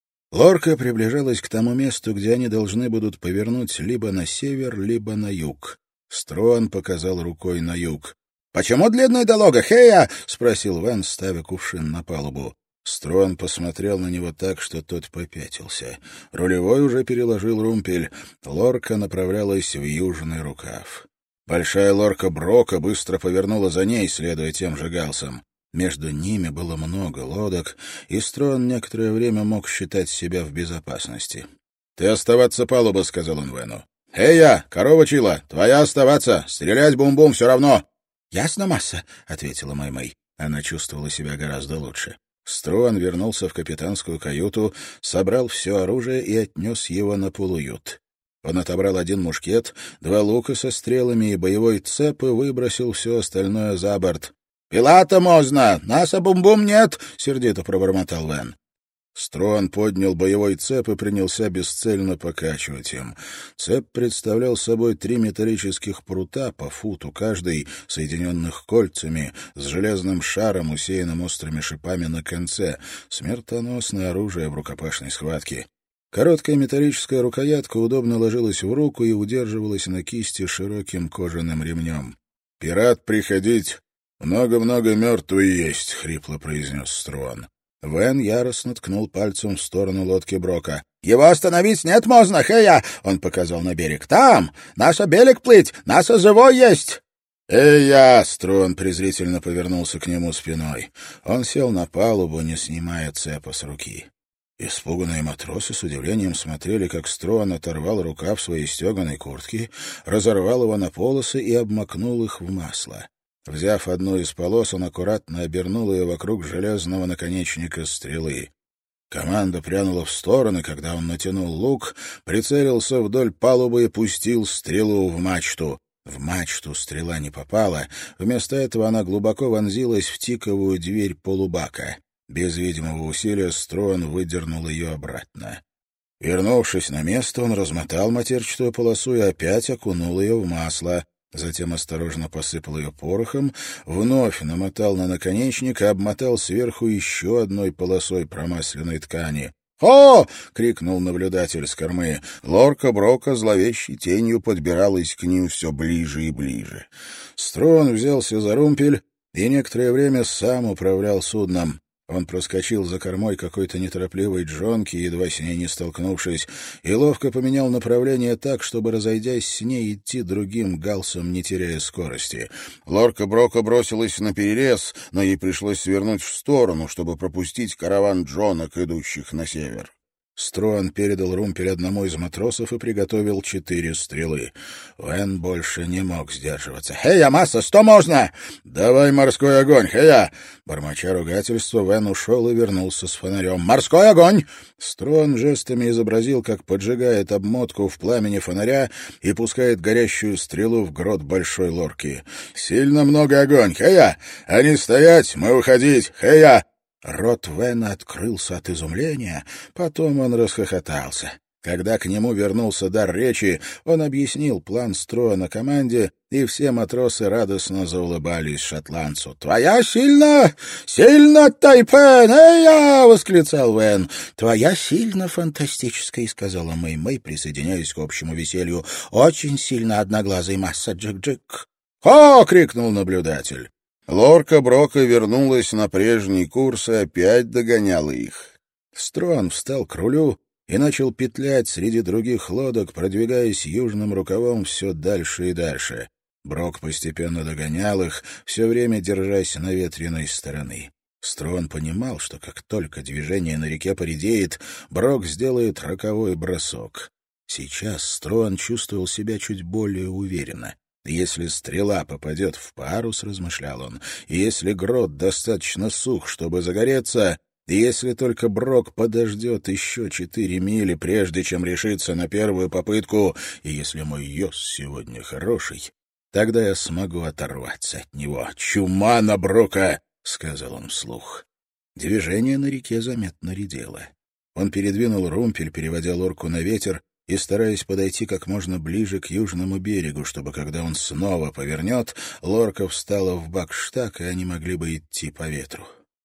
Лорка приближалась к тому месту, где они должны будут повернуть либо на север, либо на юг. Строн показал рукой на юг. — Почему длинная дорога, Хея? — спросил Вен, ставя кувшин на палубу. Строн посмотрел на него так, что тот попятился. Рулевой уже переложил румпель. Лорка направлялась в южный рукав. Большая лорка Брока быстро повернула за ней, следуя тем же галсам. Между ними было много лодок, и Строн некоторое время мог считать себя в безопасности. — Ты оставаться палуба, — сказал он Вену. — Эй, я, корова Чила, твоя оставаться, стрелять бум-бум все равно. — Ясно, масса, — ответила Май-Май. Она чувствовала себя гораздо лучше. Строн вернулся в капитанскую каюту, собрал все оружие и отнес его на полуют. Он отобрал один мушкет, два лука со стрелами и боевой цеп и выбросил все остальное за борт. «Пила-то можно, наса бум-бум нет!» — сердито пробормотал Вен. Строн поднял боевой цеп и принялся бесцельно покачивать им. Цеп представлял собой три металлических прута по футу каждый, соединенных кольцами, с железным шаром, усеянным острыми шипами на конце, смертоносное оружие в рукопашной схватке. Короткая металлическая рукоятка удобно ложилась в руку и удерживалась на кисти широким кожаным ремнем. «Пират приходить! Много-много мертвые есть!» — хрипло произнес Строн. Вен яростно ткнул пальцем в сторону лодки Брока. «Его остановить нет можно, Хея!» — он показал на берег. «Там! Наша берег плыть! Наша живой есть!» «Эй, я!» — Строн презрительно повернулся к нему спиной. Он сел на палубу, не снимая цепа с руки. Испуганные матросы с удивлением смотрели, как Строн оторвал рукав своей стеганой куртки, разорвал его на полосы и обмакнул их в масло. Взяв одну из полос, он аккуратно обернул ее вокруг железного наконечника стрелы. Команда прянула в стороны, когда он натянул лук, прицелился вдоль палубы и пустил стрелу в мачту. В мачту стрела не попала, вместо этого она глубоко вонзилась в тиковую дверь полубака. Без видимого усилия Строн выдернул ее обратно. Вернувшись на место, он размотал матерчатую полосу и опять окунул ее в масло. Затем осторожно посыпал ее порохом, вновь намотал на наконечник и обмотал сверху еще одной полосой промасленной ткани. «О!» — крикнул наблюдатель с кормы. Лорка Брока зловещей тенью подбиралась к ним все ближе и ближе. Строн взялся за румпель и некоторое время сам управлял судном. Он проскочил за кормой какой-то неторопливой джонки, едва с ней не столкнувшись, и ловко поменял направление так, чтобы, разойдясь с ней, идти другим галсом, не теряя скорости. Лорка Брока бросилась на перерез, но ей пришлось свернуть в сторону, чтобы пропустить караван джонок, идущих на север. Струан передал румпель одному из матросов и приготовил четыре стрелы. Вен больше не мог сдерживаться. «Хея, масса, сто можно!» «Давай морской огонь, Хея!» Бормоча ругательства, Вен ушел и вернулся с фонарем. «Морской огонь!» Струан жестами изобразил, как поджигает обмотку в пламени фонаря и пускает горящую стрелу в грот большой лорки. «Сильно много огонь, Хея! Они стоять, мы уходить, Хея!» Рот Вена открылся от изумления, потом он расхохотался. Когда к нему вернулся дар речи, он объяснил план строя на команде, и все матросы радостно заулыбались шотландцу. «Твоя сильно! Сильно, Тайпен! Эй-я!» — восклицал Вен. «Твоя сильно фантастическая», — сказала Мэй-Мэй, присоединяясь к общему веселью. «Очень сильно одноглазый масса Джик-Джик». «О!» — крикнул наблюдатель. Лорка Брока вернулась на прежний курс и опять догоняла их. Струан встал к рулю и начал петлять среди других лодок, продвигаясь южным рукавом все дальше и дальше. Брок постепенно догонял их, все время держась наветренной стороны. Струан понимал, что как только движение на реке поредеет, Брок сделает роковой бросок. Сейчас Струан чувствовал себя чуть более уверенно. Если стрела попадет в парус, размышлял он, и если грот достаточно сух, чтобы загореться, и если только Брок подождет еще четыре мили, прежде чем решиться на первую попытку, и если мой йос сегодня хороший, тогда я смогу оторваться от него. «Чума на Брока!» — сказал он вслух. Движение на реке заметно редело. Он передвинул румпель, переводя лорку на ветер, и стараясь подойти как можно ближе к южному берегу, чтобы, когда он снова повернет, лорка встала в бакштаг, и они могли бы идти по ветру.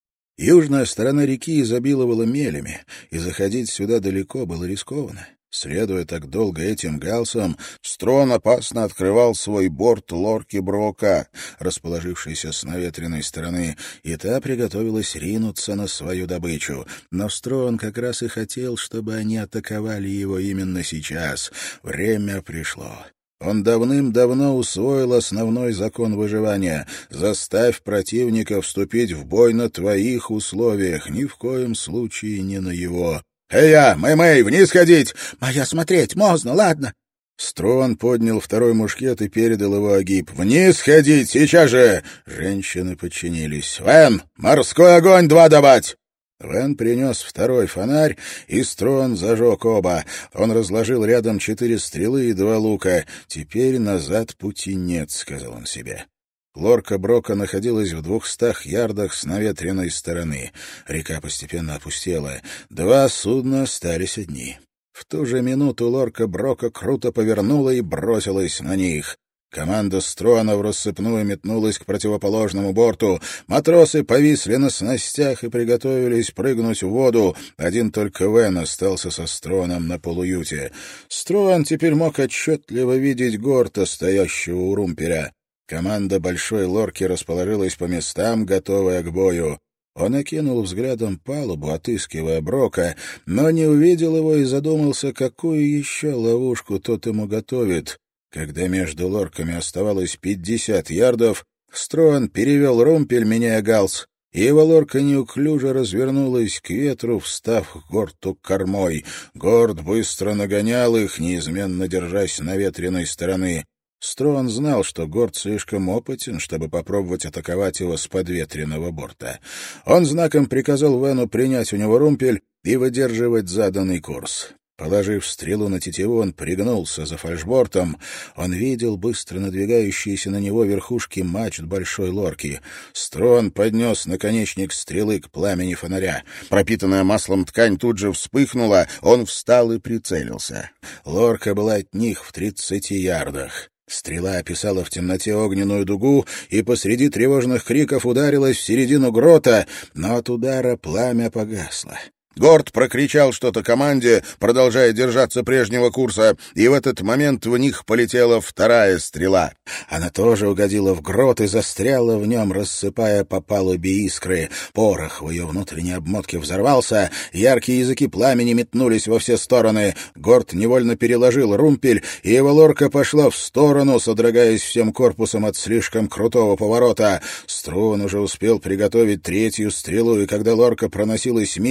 Южная сторона реки изобиловала мелями, и заходить сюда далеко было рискованно. Следуя так долго этим галсам, Струан опасно открывал свой борт лорки Брока, расположившейся с наветренной стороны, и та приготовилась ринуться на свою добычу. Но Струан как раз и хотел, чтобы они атаковали его именно сейчас. Время пришло. Он давным-давно усвоил основной закон выживания — заставь противника вступить в бой на твоих условиях, ни в коем случае не на его. «Эй-я, Мэй-Мэй, вниз ходить!» «Моя смотреть, можно, ладно!» Струан поднял второй мушкет и передал его Агиб. «Вниз ходить, сейчас же!» Женщины подчинились. «Вен, морской огонь два давать!» Вен принес второй фонарь, и Струан зажег оба. Он разложил рядом четыре стрелы и два лука. «Теперь назад пути нет», — сказал он себе. Лорка Брока находилась в двухстах ярдах с наветренной стороны. Река постепенно опустела. Два судна остались одни. В ту же минуту лорка Брока круто повернула и бросилась на них. Команда Струана в рассыпную метнулась к противоположному борту. Матросы повисли на снастях и приготовились прыгнуть в воду. Один только Вен остался со Струаном на полуюте. Струан теперь мог отчетливо видеть Горта, стоящего у румпеля. Команда большой лорки расположилась по местам, готовая к бою. Он окинул взглядом палубу, отыскивая Брока, но не увидел его и задумался, какую еще ловушку тот ему готовит. Когда между лорками оставалось пятьдесят ярдов, Струан перевел румпель, меняя галс, и его лорка неуклюже развернулась к ветру, встав к Горту кормой. Горт быстро нагонял их, неизменно держась наветренной стороны. Струан знал, что Горт слишком опытен, чтобы попробовать атаковать его с подветренного борта. Он знаком приказал Вену принять у него румпель и выдерживать заданный курс. Положив стрелу на тетиву, он пригнулся за фальшбортом. Он видел быстро надвигающиеся на него верхушки мачт большой лорки. Струан поднес наконечник стрелы к пламени фонаря. Пропитанная маслом ткань тут же вспыхнула. Он встал и прицелился. Лорка была от них в тридцати ярдах. Стрела описала в темноте огненную дугу и посреди тревожных криков ударилась в середину грота, но от удара пламя погасло. Горт прокричал что-то команде, продолжая держаться прежнего курса, и в этот момент в них полетела вторая стрела. Она тоже угодила в грот и застряла в нем, рассыпая по палубе искры. Порох в ее внутренней обмотке взорвался, яркие языки пламени метнулись во все стороны. Горт невольно переложил румпель, и его лорка пошла в сторону, содрогаясь всем корпусом от слишком крутого поворота. Струан уже успел приготовить третью стрелу, и когда лорка проносилась мимо, пустил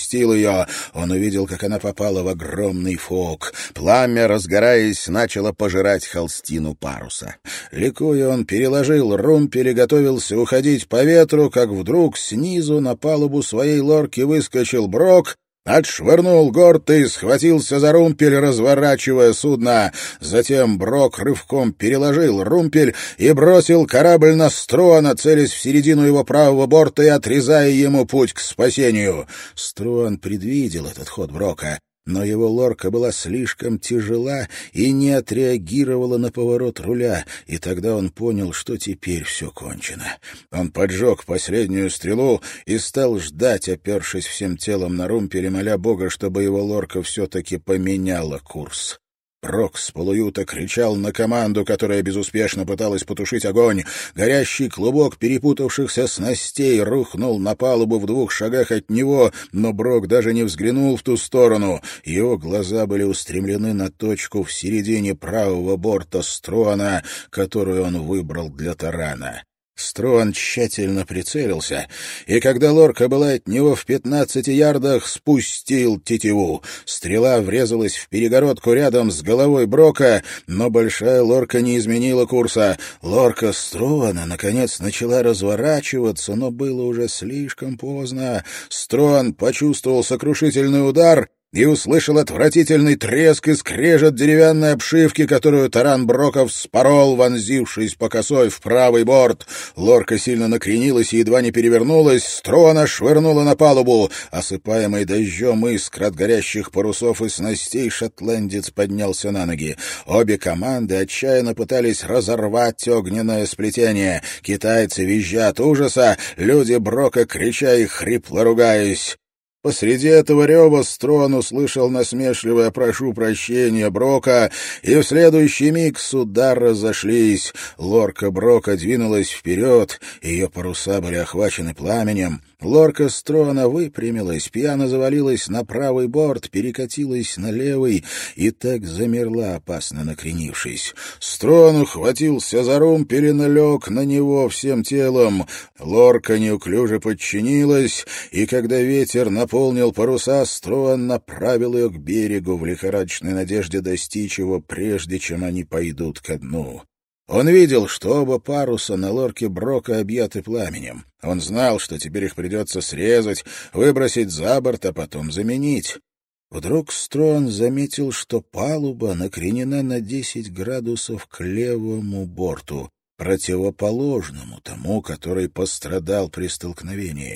спустил ее. Он увидел, как она попала в огромный фок. Пламя, разгораясь, начало пожирать холстину паруса. Ликуя, он переложил румпель и готовился уходить по ветру, как вдруг снизу на палубу своей лорки выскочил Брок, отшвырнул горд и схватился за румпель, разворачивая судно. Затем Брок рывком переложил румпель и бросил корабль на Струана, целясь в середину его правого борта и отрезая ему путь к спасению. Струан предвидел этот ход Брока, но его лорка была слишком тяжела и не отреагировала на поворот руля, и тогда он понял, что теперь все кончено. Он поджег последнюю стрелу и стал ждать, опершись всем телом на румпель, моля Бога, чтобы его лорка все-таки поменяла курс. Брок с полуюта кричал на команду, которая безуспешно пыталась потушить огонь. Горящий клубок перепутавшихся снастей рухнул на палубу в двух шагах от него, но Брок даже не взглянул в ту сторону. Его глаза были устремлены на точку в середине правого борта Струана, которую он выбрал для тарана. Струан тщательно прицелился, и когда лорка была от него в пятнадцати ярдах, спустил тетиву. Стрела врезалась в перегородку рядом с головой Брока, но большая лорка не изменила курса. Лорка Струана, наконец, начала разворачиваться, но было уже слишком поздно. Струан почувствовал сокрушительный удар и услышал отвратительный треск и скрежет деревянной обшивки, которую таран Броков спорол, вонзившись по косой в правый борт. Лорка сильно накренилась и едва не перевернулась. Струана швырнула на палубу. Осыпаемый дождем искр от горящих парусов и снастей, шотландец поднялся на ноги. Обе команды отчаянно пытались разорвать огненное сплетение. Китайцы визжа от ужаса, люди Брока крича и хрипло ругаясь. Посреди этого рева Струан услышал насмешливое «прошу прощения» Брока, и в следующий миг суда разошлись. Лорка Брока двинулась вперед, ее паруса были охвачены пламенем. Лорка Струана выпрямилась, пьяно завалилась на правый борт, перекатилась на левый и так замерла, опасно накренившись. Струан ухватился за румпель и налег на него всем телом. Лорка неуклюже подчинилась, и когда ветер наполнил паруса, Струан направил ее к берегу в лихорадочной надежде достичь его, прежде чем они пойдут ко дну. Он видел, что оба паруса на лорке Брока объяты пламенем. Он знал, что теперь их придется срезать, выбросить за борт, а потом заменить. Вдруг Струан заметил, что палуба накренена на десять градусов к левому борту, противоположному тому, который пострадал при столкновении.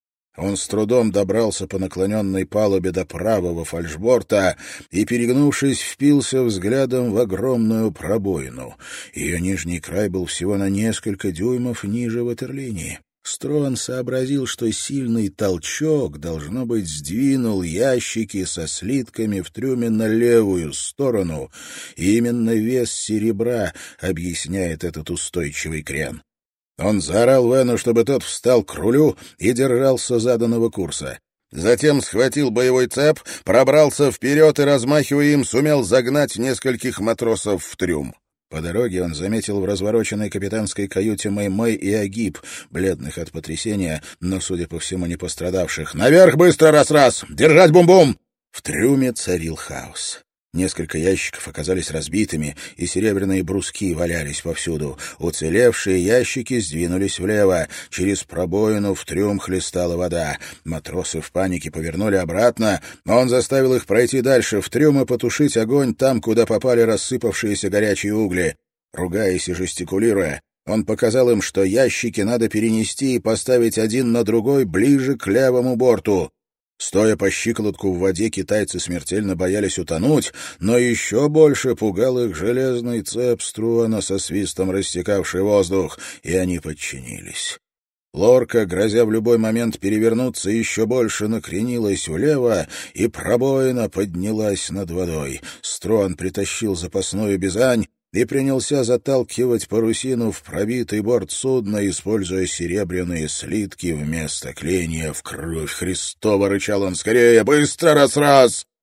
Он с трудом добрался по наклоненной палубе до правого фальшборта и, перегнувшись, впился взглядом в огромную пробоину. Ее нижний край был всего на несколько дюймов ниже ватерлинии. Струан сообразил, что сильный толчок, должно быть, сдвинул ящики со слитками в трюме на левую сторону, и именно вес серебра объясняет этот устойчивый крен. Он заорал Вену, чтобы тот встал к рулю и держался заданного курса. Затем схватил боевой цеп, пробрался вперед и, размахивая им, сумел загнать нескольких матросов в трюм. По дороге он заметил в развороченной капитанской каюте Мэй-Мэй и Агиб, бледных от потрясения, но, судя по всему, не пострадавших. «Наверх быстро, раз-раз! Держать бум-бум!» В трюме царил хаос. Несколько ящиков оказались разбитыми, и серебряные бруски валялись повсюду. Уцелевшие ящики сдвинулись влево. Через пробоину в трюм хлестала вода. Матросы в панике повернули обратно, но он заставил их пройти дальше в трюм и потушить огонь там, куда попали рассыпавшиеся горячие угли. Ругаясь и жестикулируя, он показал им, что ящики надо перенести и поставить один на другой ближе к левому борту. Стоя по щиколотку в воде, китайцы смертельно боялись утонуть, но еще больше пугал их железный цеп Струана со свистом рассекавший воздух, и они подчинились. Лорка, грозя в любой момент перевернуться, еще больше накренилась влево, и пробоина поднялась над водой. Струан притащил запасную бизань и принялся заталкивать парусину в пробитый борт судна, используя серебряные слитки вместо клинья. «В кровь Христова!» — рычал он. «Скорее! Быстро! Раз-раз!»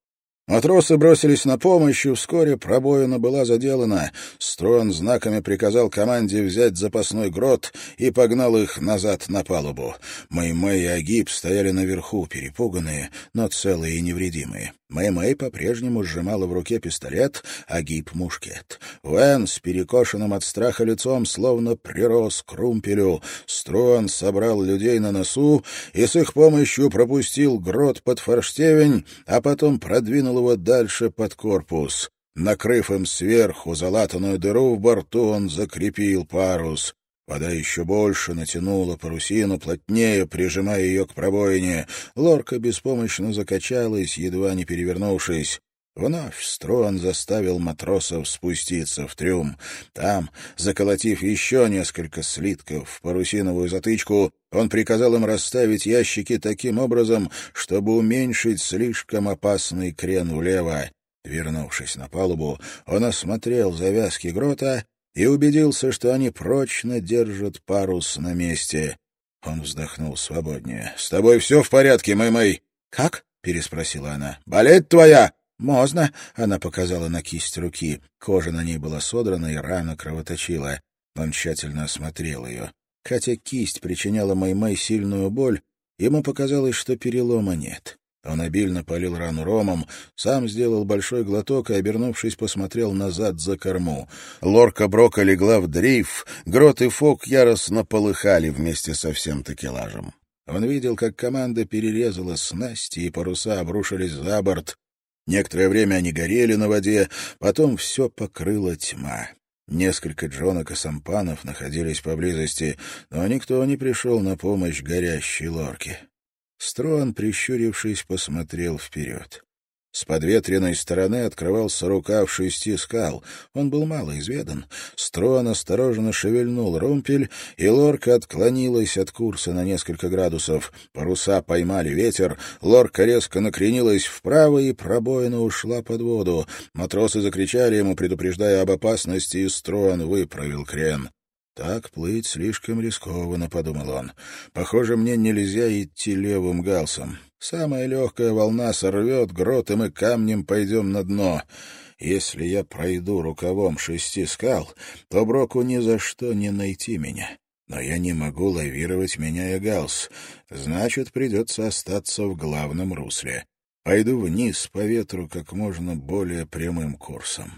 Матросы бросились на помощь, и вскоре пробоина была заделана. Струан знаками приказал команде взять запасной грот и погнал их назад на палубу. Мэй-Мэй и Агип стояли наверху, перепуганные, но целые и невредимые. Мэй-Мэй по-прежнему сжимала в руке пистолет, Агип — мушкет. Вэн с перекошенным от страха лицом словно прирос к румпелю. Струан собрал людей на носу и с их помощью пропустил грот под форштевень, а потом продвинул его дальше под корпус. Накрыв им сверху залатанную дыру в борту, он закрепил парус. Вода еще больше натянула парусину, плотнее прижимая ее к пробоине. Лорка беспомощно закачалась, едва не перевернувшись. Вновь Струан заставил матросов спуститься в трюм. Там, заколотив еще несколько слитков в парусиновую затычку, он приказал им расставить ящики таким образом, чтобы уменьшить слишком опасный крен влево. Вернувшись на палубу, он осмотрел завязки грота и убедился, что они прочно держат парус на месте. Он вздохнул свободнее. — С тобой все в порядке, Мэй-Мэй? — Как? — переспросила она. — Болезнь твоя? — Можно. Она показала на кисть руки. Кожа на ней была содрана, и рана кровоточила. Он тщательно осмотрел ее. Хотя кисть причиняла Мэй-Мэй сильную боль, ему показалось, что перелома нет. Он обильно полил рану ромом, сам сделал большой глоток и, обернувшись, посмотрел назад за корму. Лорка Брока легла в дрейф, Грот и Фок яростно полыхали вместе со всем такелажем. Он видел, как команда перерезала снасти, и паруса обрушились за борт. Некоторое время они горели на воде, потом все покрыла тьма. Несколько джонок и сампанов находились поблизости, но никто не пришел на помощь горящей лорке. Струан, прищурившись, посмотрел вперед. С подветренной стороны открывался рукав шести скал. Он был малоизведан. Струан осторожно шевельнул румпель, и лорка отклонилась от курса на несколько градусов. Паруса поймали ветер, лорка резко накренилась вправо, и пробоина ушла под воду. Матросы закричали ему, предупреждая об опасности, и Струан выправил крен. «Так плыть слишком рискованно», — подумал он. «Похоже, мне нельзя идти левым галсом. Самая легкая волна сорвет грот, и мы камнем пойдем на дно. Если я пройду рукавом шести скал, то Броку ни за что не найти меня. Но я не могу лавировать, меняя галс. Значит, придется остаться в главном русле. Пойду вниз по ветру как можно более прямым курсом».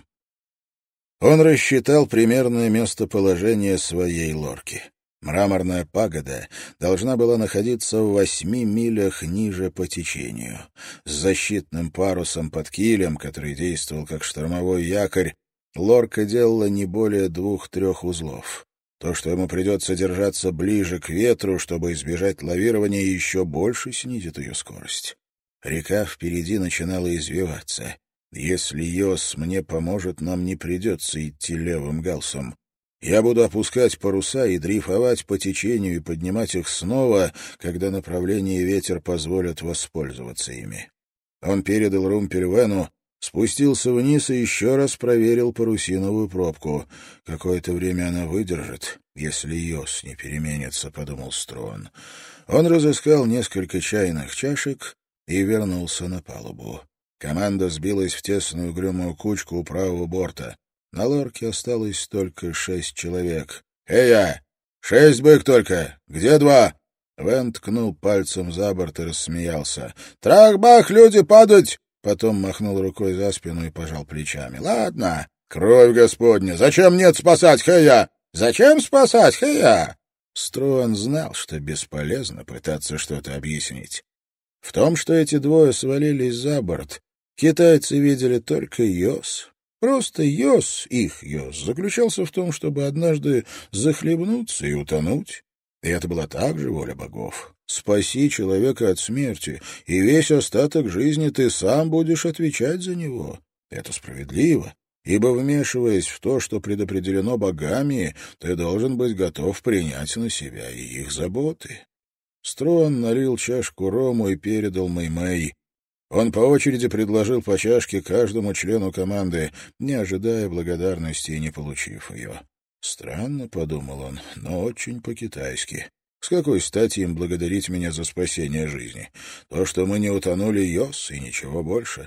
Он рассчитал примерное местоположение своей лорки. Мраморная пагода должна была находиться в восьми милях ниже по течению. С защитным парусом под килем, который действовал как штормовой якорь, лорка делала не более двух-трех узлов. То, что ему придется держаться ближе к ветру, чтобы избежать лавирования, еще больше снизит ее скорость. Река впереди начинала извиваться. Если Йос мне поможет, нам не придется идти левым галсом. Я буду опускать паруса и дрейфовать по течению и поднимать их снова, когда направление и ветер позволят воспользоваться ими. Он передал румпель Вену, спустился вниз и еще раз проверил парусиновую пробку. Какое-то время она выдержит, если Йос не переменится, — подумал Струан. Он разыскал несколько чайных чашек и вернулся на палубу. Команда сбилась в тесную угрюмую кучку у правого борта. На лорке осталось только шесть человек. «Эй, я! Шесть бык только! Где два?» Вен ткнул пальцем за борт и рассмеялся. «Трах-бах, люди, падать!» Потом махнул рукой за спину и пожал плечами. «Ладно, кровь Господня! Зачем нет спасать, хэ-я? Зачем спасать, хэ-я?» Струан знал, что бесполезно пытаться что-то объяснить. В том, что эти двое свалились за борт, китайцы видели только Йос. Просто Йос, их Йос, заключался в том, чтобы однажды захлебнуться и утонуть. И это была также воля богов. Спаси человека от смерти, и весь остаток жизни ты сам будешь отвечать за него. Это справедливо, ибо, вмешиваясь в то, что предопределено богами, ты должен быть готов принять на себя и их заботы. Струан налил чашку рому и передал Мэй-Мэй. Он по очереди предложил по чашке каждому члену команды, не ожидая благодарности и не получив ее. «Странно», — подумал он, — «но очень по-китайски. С какой стати им благодарить меня за спасение жизни? То, что мы не утонули, Йос, и ничего больше».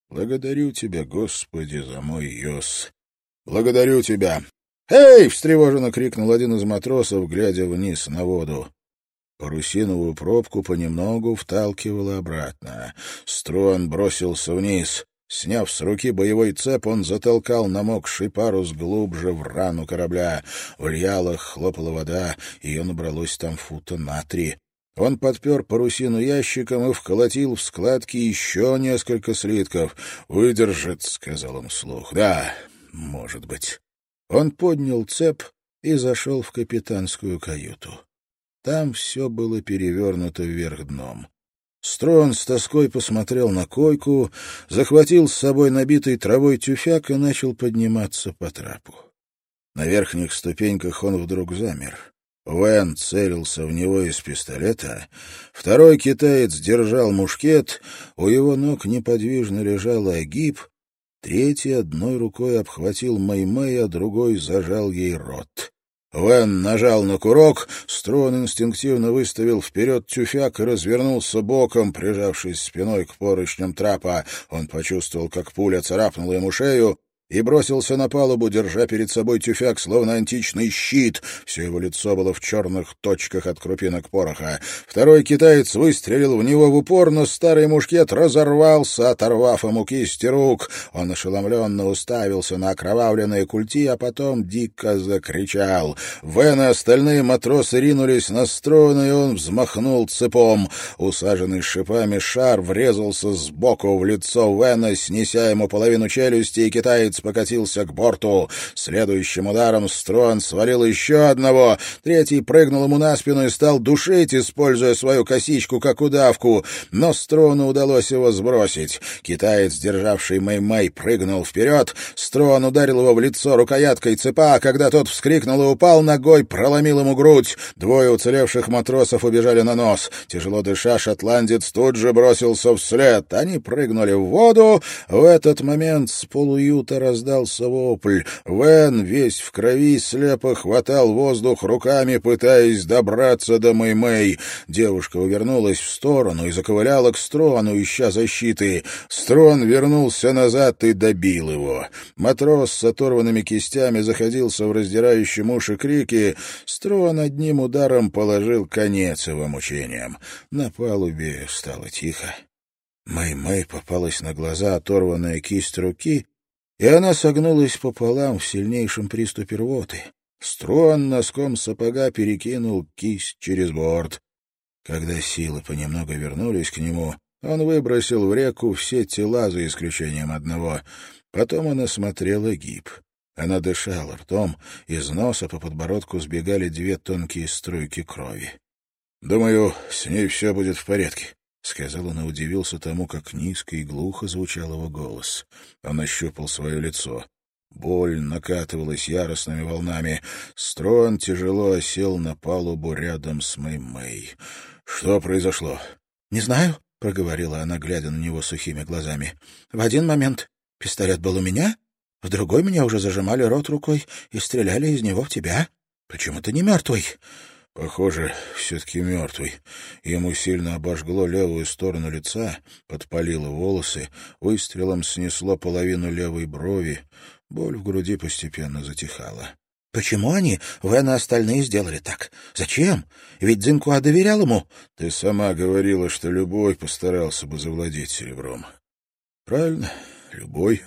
Благодарю тебя, Господи, за мой йос. Благодарю тебя. «Эй!» — встревоженно крикнул один из матросов, глядя вниз на воду. Парусиновую пробку понемногу вталкивало обратно. Струан бросился вниз. Сняв с руки боевой цеп, он затолкал намокший парус глубже в рану корабля. В льялах хлопала вода, ее набралось там фута на три. Он подпер парусину ящиком и вколотил в складки еще несколько слитков. «Выдержит», — сказал он вслух. «Да, может быть». Он поднял цеп и зашел в капитанскую каюту. Там все было перевернуто вверх дном. Струан с тоской посмотрел на койку, захватил с собой набитый травой тюфяк и начал подниматься по трапу. На верхних ступеньках он вдруг замер. Вэн целился в него из пистолета, второй китаец держал мушкет, у его ног неподвижно лежал Агиб, третий одной рукой обхватил Мэй-Мэй, а другой зажал ей рот. Вэн нажал на курок, Струан инстинктивно выставил вперед тюфяк и развернулся боком, прижавшись спиной к поручням трапа. Он почувствовал, как пуля царапнула ему шею, и бросился на палубу, держа перед собой тюфяк, словно античный щит. Все его лицо было в черных точках от крупинок пороха. Второй китаец выстрелил в него в упор, но старый мушкет разорвался, оторвав ему кисти рук. Он ошеломленно уставился на окровавленные культи, а потом дико закричал. Вэн и остальные матросы ринулись на Струана, и он взмахнул цепом. Усаженный шипами шар врезался сбоку в лицо Вэна, снеся ему половину челюсти, и китаец покатился к борту. Следующим ударом Струан свалил еще одного. Третий прыгнул ему на спину и стал душить, используя свою косичку как удавку. Но Струану удалось его сбросить. Китаец, державший Мэй-Мэй, прыгнул вперед. Струан ударил его в лицо рукояткой цепа, а когда тот вскрикнул и упал, ногой проломил ему грудь. Двое уцелевших матросов убежали на нос. Тяжело дыша, шотландец тут же бросился вслед. Они прыгнули в воду. В этот момент с полуюта раздался вопль. Вэн, весь в крови, слепо хватал воздух руками, пытаясь добраться до Мэй-Мэй. Девушка увернулась в сторону и заковыляла к Струану, ища защиты. Струан вернулся назад и добил его. Матрос с оторванными кистями заходился в раздирающем уши крики. Струан одним ударом положил конец его мучениям. На палубе стало тихо. Мэй-Мэй попалась на глаза оторванная кисть руки, и она согнулась пополам в сильнейшем приступе рвоты. Струан носком сапога перекинул кисть через борт. Когда силы понемногу вернулись к нему, он выбросил в реку все тела, за исключением одного. Потом он осмотрел Агиб. Она дышала ртом, из носа по подбородку сбегали две тонкие струйки крови. «Думаю, с ней все будет в порядке», — сказал он и удивился тому, как низко и глухо звучал его голос. Он ощупал свое лицо. Боль накатывалась яростными волнами. Струан тяжело осел на палубу рядом с Мэй-Мэй. «Что произошло?» «Не знаю», — проговорила она, глядя на него сухими глазами. «В один момент пистолет был у меня, в другой меня уже зажимали рот рукой и стреляли из него в тебя. Почему ты не мертвый?» «Похоже, все-таки мертвый». Ему сильно обожгло левую сторону лица, подпалило волосы, выстрелом снесло половину левой брови. Боль в груди постепенно затихала. «Почему они, Вэн и остальные, сделали так? Зачем? Ведь Цзиньхуа доверял ему». «Ты сама говорила, что любой постарался бы завладеть серебром». «Правильно, любой.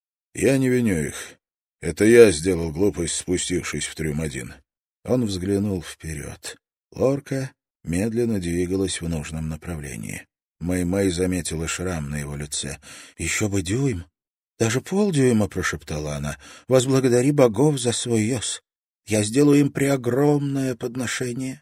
Я не виню их. Это я сделал глупость, спустившись в трюм один». Он взглянул вперед. Лорка медленно двигалась в нужном направлении. Мэй-Мэй заметила шрам на его лице. «Еще бы дюйм! Даже полдюйма!» — прошептала она. «Возблагодари богов за свой йос. Я сделаю им преогромное подношение».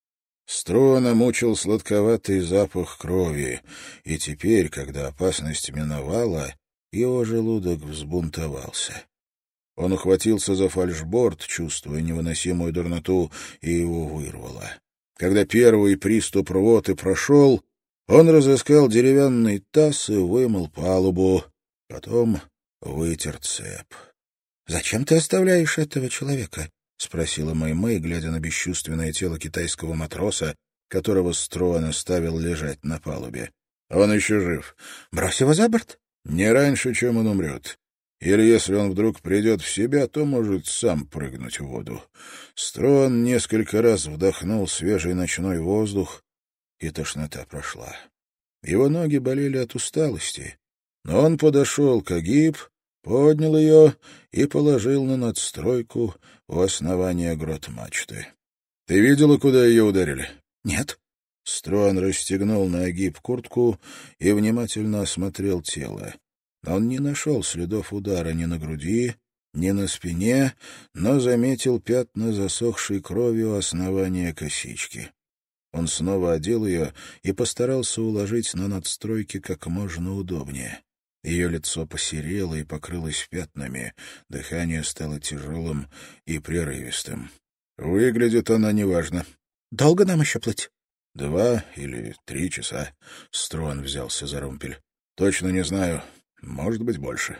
Струана мучил сладковатый запах крови, и теперь, когда опасность миновала, его желудок взбунтовался. Он ухватился за фальшборд, чувствуя невыносимую дурноту, и его вырвало. Когда первый приступ рвоты прошел, он разыскал деревянный таз и вымыл палубу, потом вытер цеп. «Зачем ты оставляешь этого человека?» — спросила Мэй-Мэй, глядя на бесчувственное тело китайского матроса, которого Струан оставил лежать на палубе. «Он еще жив». «Брось его за борт. Не раньше, чем он умрет. Или если он вдруг придет в себя, то может сам прыгнуть в воду. Строн несколько раз вдохнул свежий ночной воздух, и тошнота прошла. Его ноги болели от усталости, но он подошел к Агиб, поднял ее и положил на надстройку у основания грот-мачты. — Ты видела, куда ее ударили? — Нет. Строн расстегнул на Агиб куртку и внимательно осмотрел тело. Он не нашел следов удара ни на груди, ни на спине, но заметил пятна засохшей крови у основания косички. Он снова одел ее и постарался уложить на надстройке как можно удобнее. Ее лицо посерело и покрылось пятнами, дыхание стало тяжелым и прерывистым. Выглядит она неважно. — Долго нам еще плыть? — Два или три часа. Строн взялся за румпель. — Точно не знаю. Может быть, больше.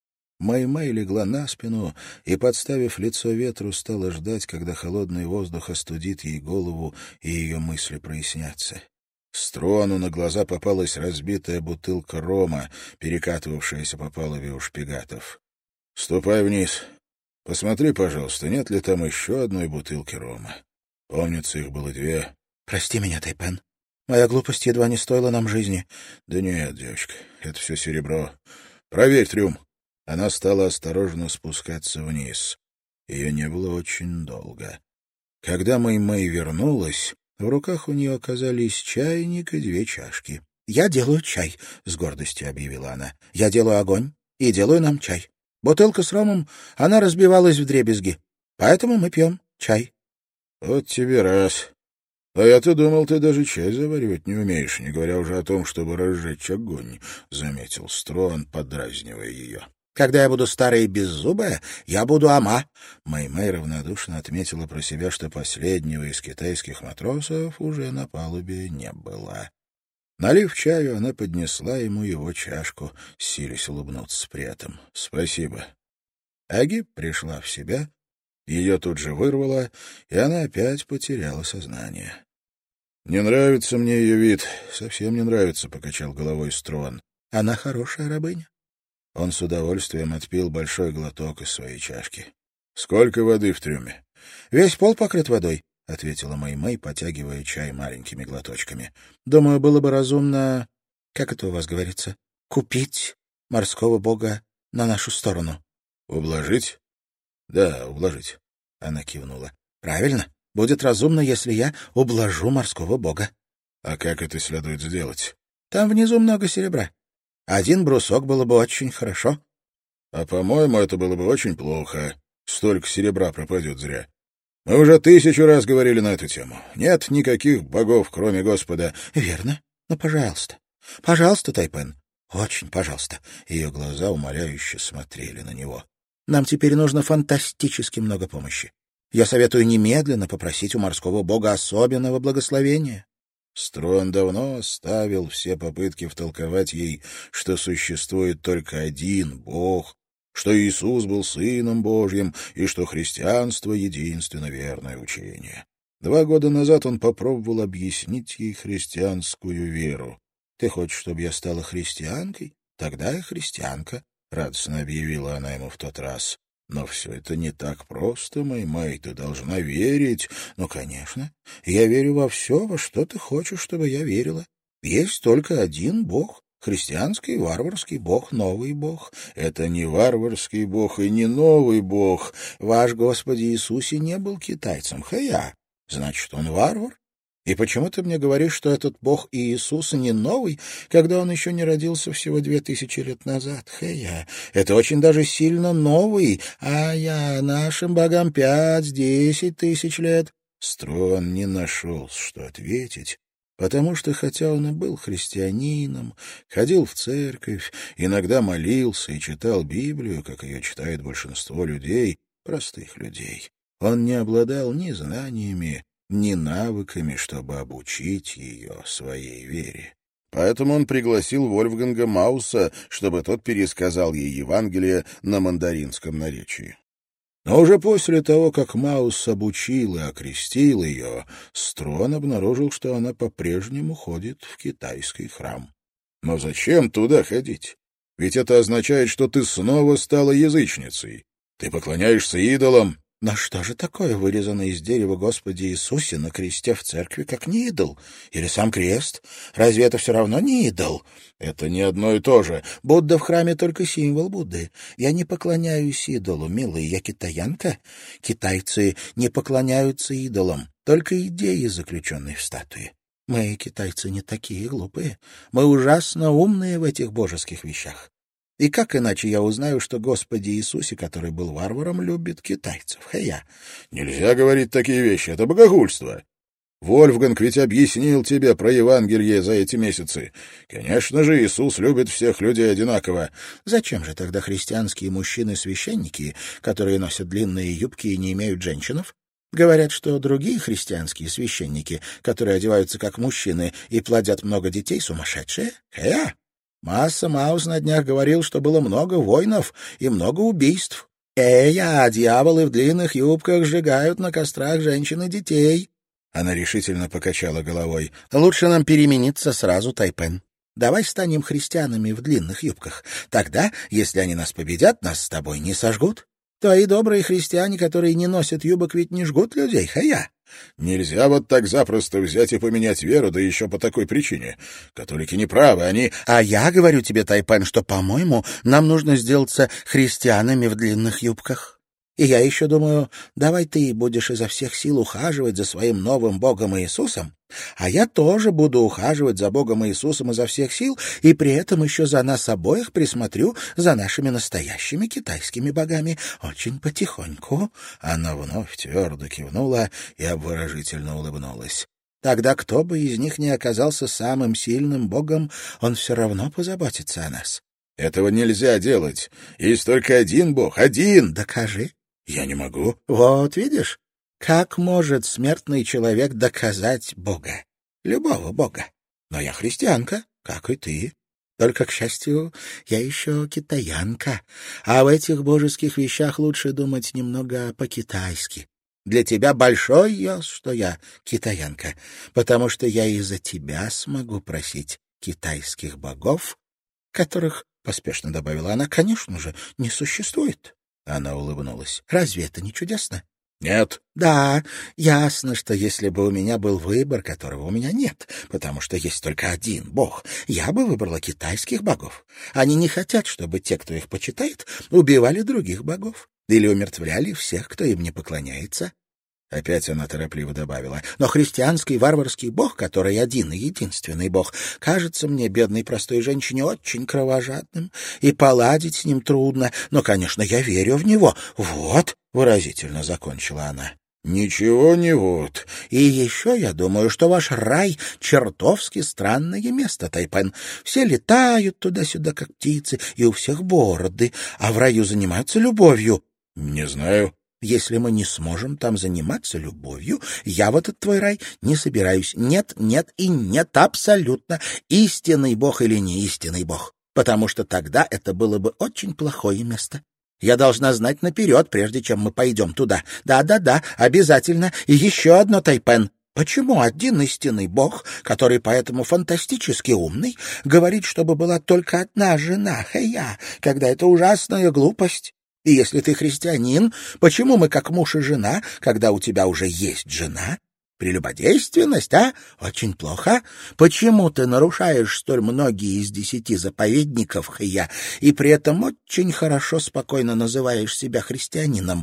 Май-Май легла на спину и, подставив лицо ветру, стала ждать, когда холодный воздух остудит ей голову и ее мысли прояснятся. Строну на глаза попалась разбитая бутылка рома, перекатывавшаяся по палубе у шпигатов. — Ступай вниз. Посмотри, пожалуйста, нет ли там еще одной бутылки рома. Помнится, их было две. — Прости меня, Тайпен. Моя глупость едва не стоила нам жизни. — Да нет, девочка, это все серебро. Проверь трюм. Она стала осторожно спускаться вниз. Ее не было очень долго. Когда Мэй-Мэй вернулась, в руках у нее оказались чайник и две чашки. — Я делаю чай, — с гордостью объявила она. — Я делаю огонь и делаю нам чай. Бутылка с ромом, она разбивалась вдребезги. Поэтому мы пьем чай. — Вот тебе раз. А я-то думал, ты даже чай заваривать не умеешь, не говоря уже о том, чтобы разжечь огонь, — заметил Строн, подразнивая ее. — Когда я буду старая и беззубая, я буду ама. Мэй-Мэй равнодушно отметила про себя, что последнего из китайских матросов уже на палубе не было. Налив чаю, она поднесла ему его чашку, силясь улыбнуться при этом. — Спасибо. Агиб пришла в себя. Ее тут же вырвало, и она опять потеряла сознание. — Не нравится мне ее вид. Совсем не нравится, — покачал головой Строн. — Она хорошая рабыня. Он с удовольствием отпил большой глоток из своей чашки. — Сколько воды в трюме? — Весь пол покрыт водой, — ответила Мэй-Мэй, потягивая чай маленькими глоточками. — Думаю, было бы разумно, как это у вас говорится, купить морского бога на нашу сторону. — Ублажить? — Да, ублажить. Она кивнула. — Правильно. Будет разумно, если я ублажу морского бога. — А как это следует сделать? — Там внизу много серебра. Один брусок было бы очень хорошо. — А, по-моему, это было бы очень плохо. Столько серебра пропадет зря. Мы уже тысячу раз говорили на эту тему. Нет никаких богов, кроме Господа. — Верно. Но, пожалуйста, пожалуйста, Тайпен, очень пожалуйста. Ее глаза умоляюще смотрели на него. Нам теперь нужно фантастически много помощи. Я советую немедленно попросить у морского бога особенного благословения. Строн давно оставил все попытки втолковать ей, что существует только один Бог, что Иисус был Сыном Божьим и что христианство — единственно верное учение. Два года назад он попробовал объяснить ей христианскую веру. «Ты хочешь, чтобы я стала христианкой? Тогда я христианка», — радостно объявила она ему в тот раз. «Но все это не так просто, Мэй-Мэй, ты должна верить». «Ну, конечно, я верю во все, во что ты хочешь, чтобы я верила. Есть только один Бог, христианский варварский Бог, новый Бог. Это не варварский Бог и не новый Бог. Ваш Господи Иисусе не был китайцем, хэя. Значит, он варвар? И почему ты мне говоришь, что этот Бог Иисус не новый, когда он еще не родился всего две тысячи лет назад? Хэя, это очень даже сильно новый, а я нашим богам пять-десять тысяч лет. Строн не нашел, что ответить, потому что, хотя он и был христианином, ходил в церковь, иногда молился и читал Библию, как ее читает большинство людей, простых людей, он не обладал ни знаниями, ни навыками, чтобы обучить ее своей вере. Поэтому он пригласил Вольфганга Мауса, чтобы тот пересказал ей Евангелие на мандаринском наречии. Но уже после того, как Маус обучил и окрестил ее, Строн обнаружил, что она по-прежнему ходит в китайский храм. Но зачем туда ходить? Ведь это означает, что ты снова стала язычницей. Ты поклоняешься идолам». Но что же такое вырезанное из дерева Господи Иисусе на кресте в церкви, как не идол? Или сам крест? Разве это все равно не идол? Это не одно и то же. Будда в храме только символ Будды. Я не поклоняюсь идолу, милый, я китаянка. Китайцы не поклоняются идолам, только идеи, заключенные в статуе. Мы, китайцы, не такие глупые. Мы ужасно умные в этих божеских вещах. И как иначе я узнаю, что Господи Иисусе, который был варваром, любит китайцев? Хэя. Нельзя говорить такие вещи, это богохульство. Вольфганг ведь объяснил тебе про Евангелие за эти месяцы. Конечно же, Иисус любит всех людей одинаково. Зачем же тогда христианские мужчины-священники, которые носят длинные юбки и не имеют женщинов, говорят, что другие христианские священники, которые одеваются как мужчины и плодят много детей, сумасшедшие? Хэя. Масса Маус на днях говорил, что было много войнов и много убийств. Эй, а дьяволы в длинных юбках сжигают на кострах женщин и детей. Она решительно покачала головой. Лучше нам перемениться сразу, Тайпен. Давай станем христианами в длинных юбках. Тогда, если они нас победят, нас с тобой не сожгут. Твои добрые христиане, которые не носят юбок, ведь не жгут людей, хэя. Нельзя вот так запросто взять и поменять веру, да еще по такой причине. Католики не правы, они... А я говорю тебе, Тайпен, что, по-моему, нам нужно сделаться христианами в длинных юбках. И я еще думаю, давай ты будешь изо всех сил ухаживать за своим новым Богом Иисусом, а я тоже буду ухаживать за Богом Иисусом изо всех сил, и при этом еще за нас обоих присмотрю за нашими настоящими китайскими богами. Очень потихоньку. Она вновь твердо кивнула и обворожительно улыбнулась. Тогда кто бы из них ни оказался самым сильным богом, он все равно позаботится о нас. Этого нельзя делать. Есть только один бог, один. Докажи. Я не могу. Вот видишь, как может смертный человек доказать Бога? Любого Бога. Но я христианка, как и ты. Только, к счастью, я еще китаянка. А в этих божеских вещах лучше думать немного по-китайски. Для тебя большой ёс, что я китаянка, потому что я из-за тебя смогу просить китайских богов, которых, — поспешно добавила она, — конечно же, не существует. Она улыбнулась. Разве это не чудесно? Нет. Да, ясно, что если бы у меня был выбор, которого у меня нет, потому что есть только один бог, я бы выбрала китайских богов. Они не хотят, чтобы те, кто их почитает, убивали других богов или умертвляли всех, кто им не поклоняется. Опять она торопливо добавила. Но христианский варварский бог, который один и единственный бог, кажется мне, бедной простой женщине, очень кровожадным, и поладить с ним трудно. Но, конечно, я верю в него. Вот, — выразительно закончила она. Ничего не вот. И еще я думаю, что ваш рай — чертовски странное место, Тайпен. Все летают туда-сюда, как птицы, и у всех бороды, а в раю занимаются любовью. Не знаю. Если мы не сможем там заниматься любовью, я в этот твой рай не собираюсь. Нет, нет и нет, абсолютно. Истинный бог или не истинный бог. Потому что тогда это было бы очень плохое место. Я должна знать наперед, прежде чем мы пойдем туда. Да-да-да, обязательно. И еще одно, Тайпен. Почему один истинный бог, который поэтому фантастически умный, говорит, чтобы была только одна жена, хэя, когда это ужасная глупость? И если ты христианин, почему мы как муж и жена, когда у тебя уже есть жена? Прелюбодейственность, а? Очень плохо. Почему ты нарушаешь столь многие из десяти заповедников, хэя, и при этом очень хорошо, спокойно называешь себя христианином?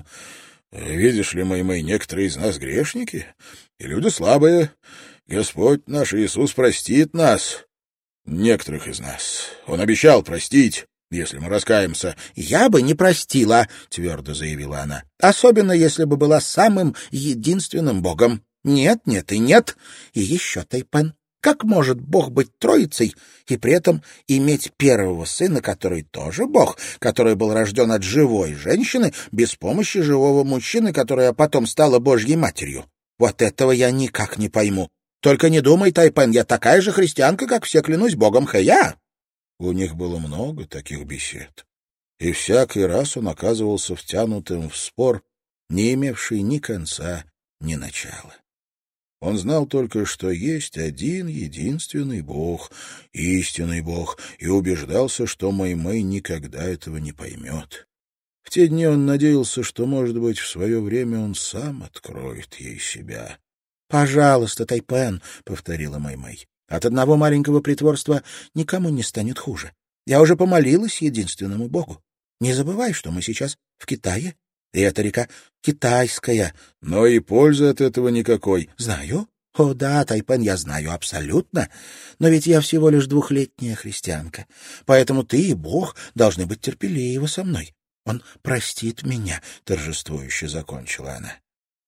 Видишь ли, мы, мы, некоторые из нас грешники, и люди слабые. Господь наш Иисус простит нас, некоторых из нас. Он обещал простить, если мы раскаемся. — Я бы не простила, — твердо заявила она, — особенно если бы была самым единственным богом. Нет, нет и нет. И еще, Тайпен, как может бог быть троицей и при этом иметь первого сына, который тоже бог, который был рожден от живой женщины без помощи живого мужчины, которая потом стала Божьей матерью? Вот этого я никак не пойму. Только не думай, Тайпен, я такая же христианка, как все, клянусь богом, хэя. У них было много таких бесед, и всякий раз он оказывался втянутым в спор, не имевший ни конца, ни начала. Он знал только, что есть один единственный Бог, истинный Бог, и убеждался, что Мэй-Мэй никогда этого не поймет. В те дни он надеялся, что, может быть, в свое время он сам откроет ей себя. — Пожалуйста, Тайпен, — повторила Мэй-Мэй, — от одного маленького притворства никому не станет хуже. Я уже помолилась единственному Богу. Не забывай, что мы сейчас в Китае, и эта река китайская. — Но и пользы от этого никакой. — Знаю. О да, Тайпен, я знаю абсолютно. Но ведь я всего лишь двухлетняя христианка. Поэтому ты и Бог должны быть терпеливы со мной. Он простит меня, — торжествующе закончила она.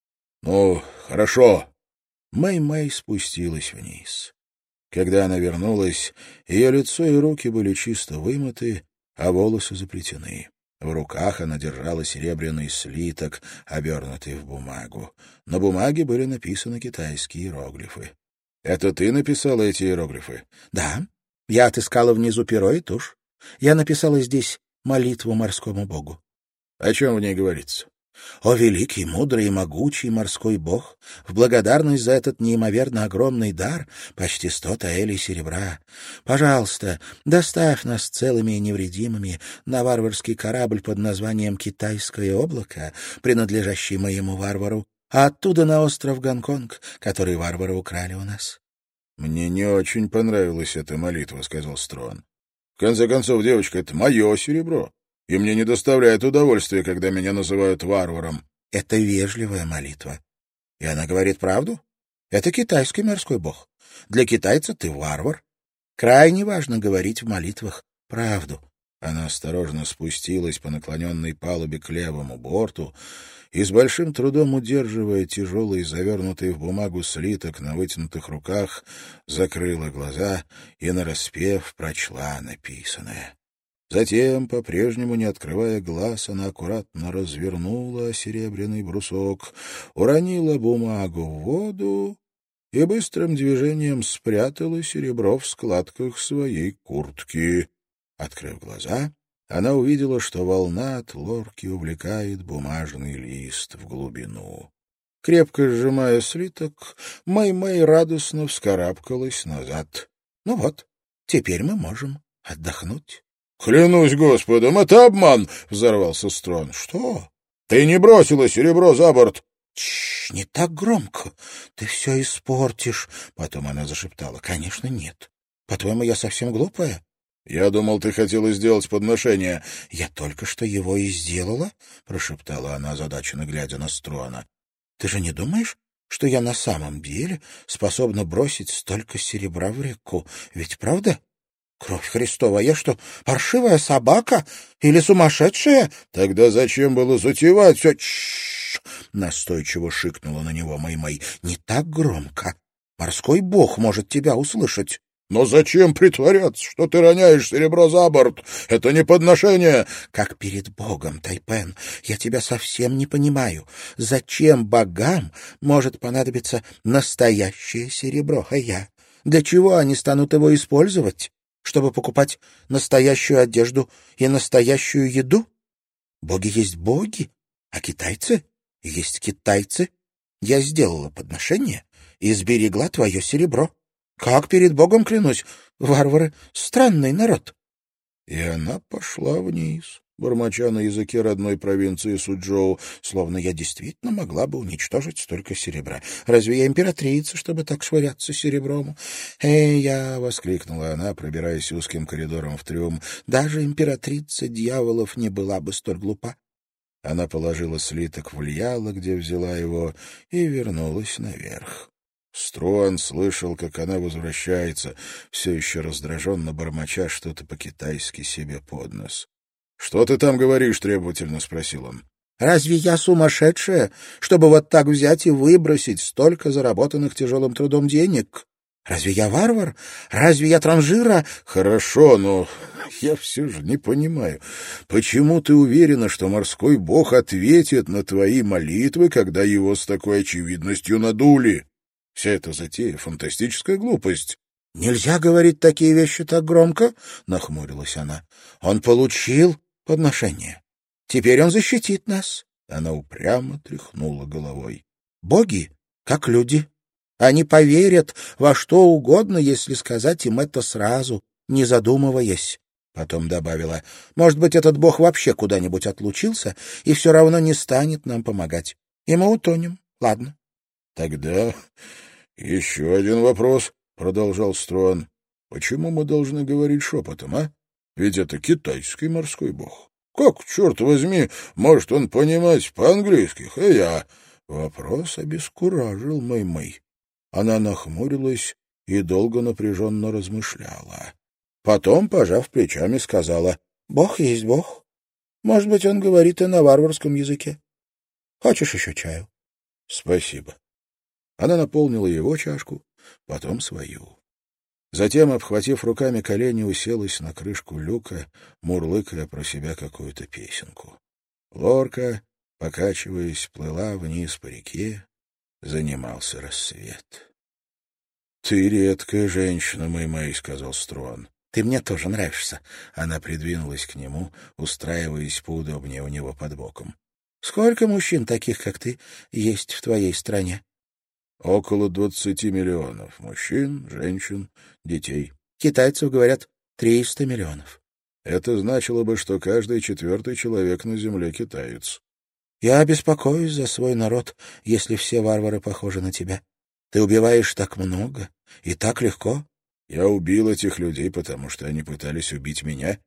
— Ну, хорошо. Мэй-Мэй спустилась вниз. Когда она вернулась, ее лицо и руки были чисто вымыты, а волосы заплетены. В руках она держала серебряный слиток, обернутый в бумагу. На бумаге были написаны китайские иероглифы. — Это ты написала эти иероглифы? — Да. Я отыскала внизу перо и тушь. Я написала здесь молитву морскому богу. — О чем в ней говорится? О, великий, мудрый и могучий морской бог, в благодарность за этот неимоверно огромный дар, почти сто таэлей серебра, пожалуйста, доставь нас целыми и невредимыми на варварский корабль под названием «Китайское облако», принадлежащий моему варвару, а оттуда на остров Гонконг, который варвары украли у нас. — Мне не очень понравилась эта молитва, — сказал Строн. — В конце концов, девочка, это мое серебро. И мне не доставляет удовольствия, когда меня называют варваром. — Это вежливая молитва. И она говорит правду. Это китайский морской бог. Для китайца ты варвар. Крайне важно говорить в молитвах правду. Она осторожно спустилась по наклоненной палубе к левому борту и, с большим трудом удерживая тяжелый, завернутый в бумагу слиток на вытянутых руках, закрыла глаза и, нараспев, прочла написанное. Затем, по-прежнему не открывая глаз, она аккуратно развернула серебряный брусок, уронила бумагу в воду и быстрым движением спрятала серебро в складках своей куртки. Открыв глаза, она увидела, что волна от лорки увлекает бумажный лист в глубину. Крепко сжимая слиток, Мэй-Мэй радостно вскарабкалась назад. — Ну вот, теперь мы можем отдохнуть. — Клянусь Господом, это обман! — взорвался Строн. — Что? Ты не бросила серебро за борт? — Тш, не так громко. Ты все испортишь. Потом она зашептала. — Конечно, нет. По-твоему, я совсем глупая? — Я думал, ты хотела сделать подношение. — Я только что его и сделала, — прошептала она, озадаченно глядя на Строна. — Ты же не думаешь, что я на самом деле способна бросить столько серебра в реку? Ведь правда? Кровь Христова, я что, паршивая собака или сумасшедшая? Тогда зачем было затевать все? Тш! Настойчиво шикнула на него Мэй-Мэй. Не так громко. Морской бог может тебя услышать. Но зачем притворяться, что ты роняешь серебро за борт? Это не подношение. Как перед Богом, Тайпен, я тебя совсем не понимаю. Зачем богам может понадобиться настоящее серебро, а я? Для чего они станут его использовать? Чтобы покупать настоящую одежду и настоящую еду? Боги есть боги, а китайцы есть китайцы. Я сделала подношение и сберегла твое серебро. Как перед Богом клянусь, варвары — странный народ. И она пошла вниз, бормоча на языке родной провинции Суджоу, словно я действительно могла бы уничтожить столько серебра. Разве я императрица, чтобы так швыряться серебром? «Эй, я!» — воскликнула она, пробираясь узким коридором в трюм. «Даже императрица дьяволов не была бы столь глупа». Она положила слиток в льяло, где взяла его, и вернулась наверх. Струан слышал, как она возвращается, все еще раздраженно бормоча что-то по-китайски себе под нос. — Что ты там говоришь? — требовательно спросил он. — Разве я сумасшедшая, чтобы вот так взять и выбросить столько заработанных тяжелым трудом денег? Разве я варвар? Разве я транжира? — Хорошо, но я все же не понимаю, почему ты уверена, что морской бог ответит на твои молитвы, когда его с такой очевидностью надули? Вся эта затея — фантастическая глупость. — Нельзя говорить такие вещи так громко, — нахмурилась она. — Он получил подношение. Теперь он защитит нас. Она упрямо тряхнула головой. — Боги, как люди. Они поверят во что угодно, если сказать им это сразу, не задумываясь. Потом добавила: может быть, этот бог вообще куда-нибудь отлучился и все равно не станет нам помогать. И мы утонем. Ладно. — Тогда еще один вопрос, — продолжал Строн. — Почему мы должны говорить шепотом, а? Ведь это китайский морской бог. Как, черт возьми, может он понимать по-английски, а я? Вопрос обескуражил Мэй-Мэй. Она нахмурилась и долго напряженно размышляла. Потом, пожав плечами, сказала: «Бог есть Бог. Может быть, он говорит и на варварском языке. Хочешь еще чаю?» «Спасибо». Она наполнила его чашку, потом свою. Затем, обхватив руками колени, уселась на крышку люка, мурлыкая про себя какую-то песенку. Лорка, покачиваясь, плыла вниз по реке. Занимался рассвет. — Ты редкая женщина, Мэй-Мэй, — сказал Строн. — Ты мне тоже нравишься. Она придвинулась к нему, устраиваясь поудобнее у него под боком. — Сколько мужчин таких, как ты, есть в твоей стране? — Около двадцати миллионов. Мужчин, женщин, детей. Китайцев, говорят, триста миллионов. Это значило бы, что каждый четвертый человек на земле китаец. Я беспокоюсь за свой народ, если все варвары похожи на тебя. Ты убиваешь так много и так легко. Я убил этих людей, потому что они пытались убить меня.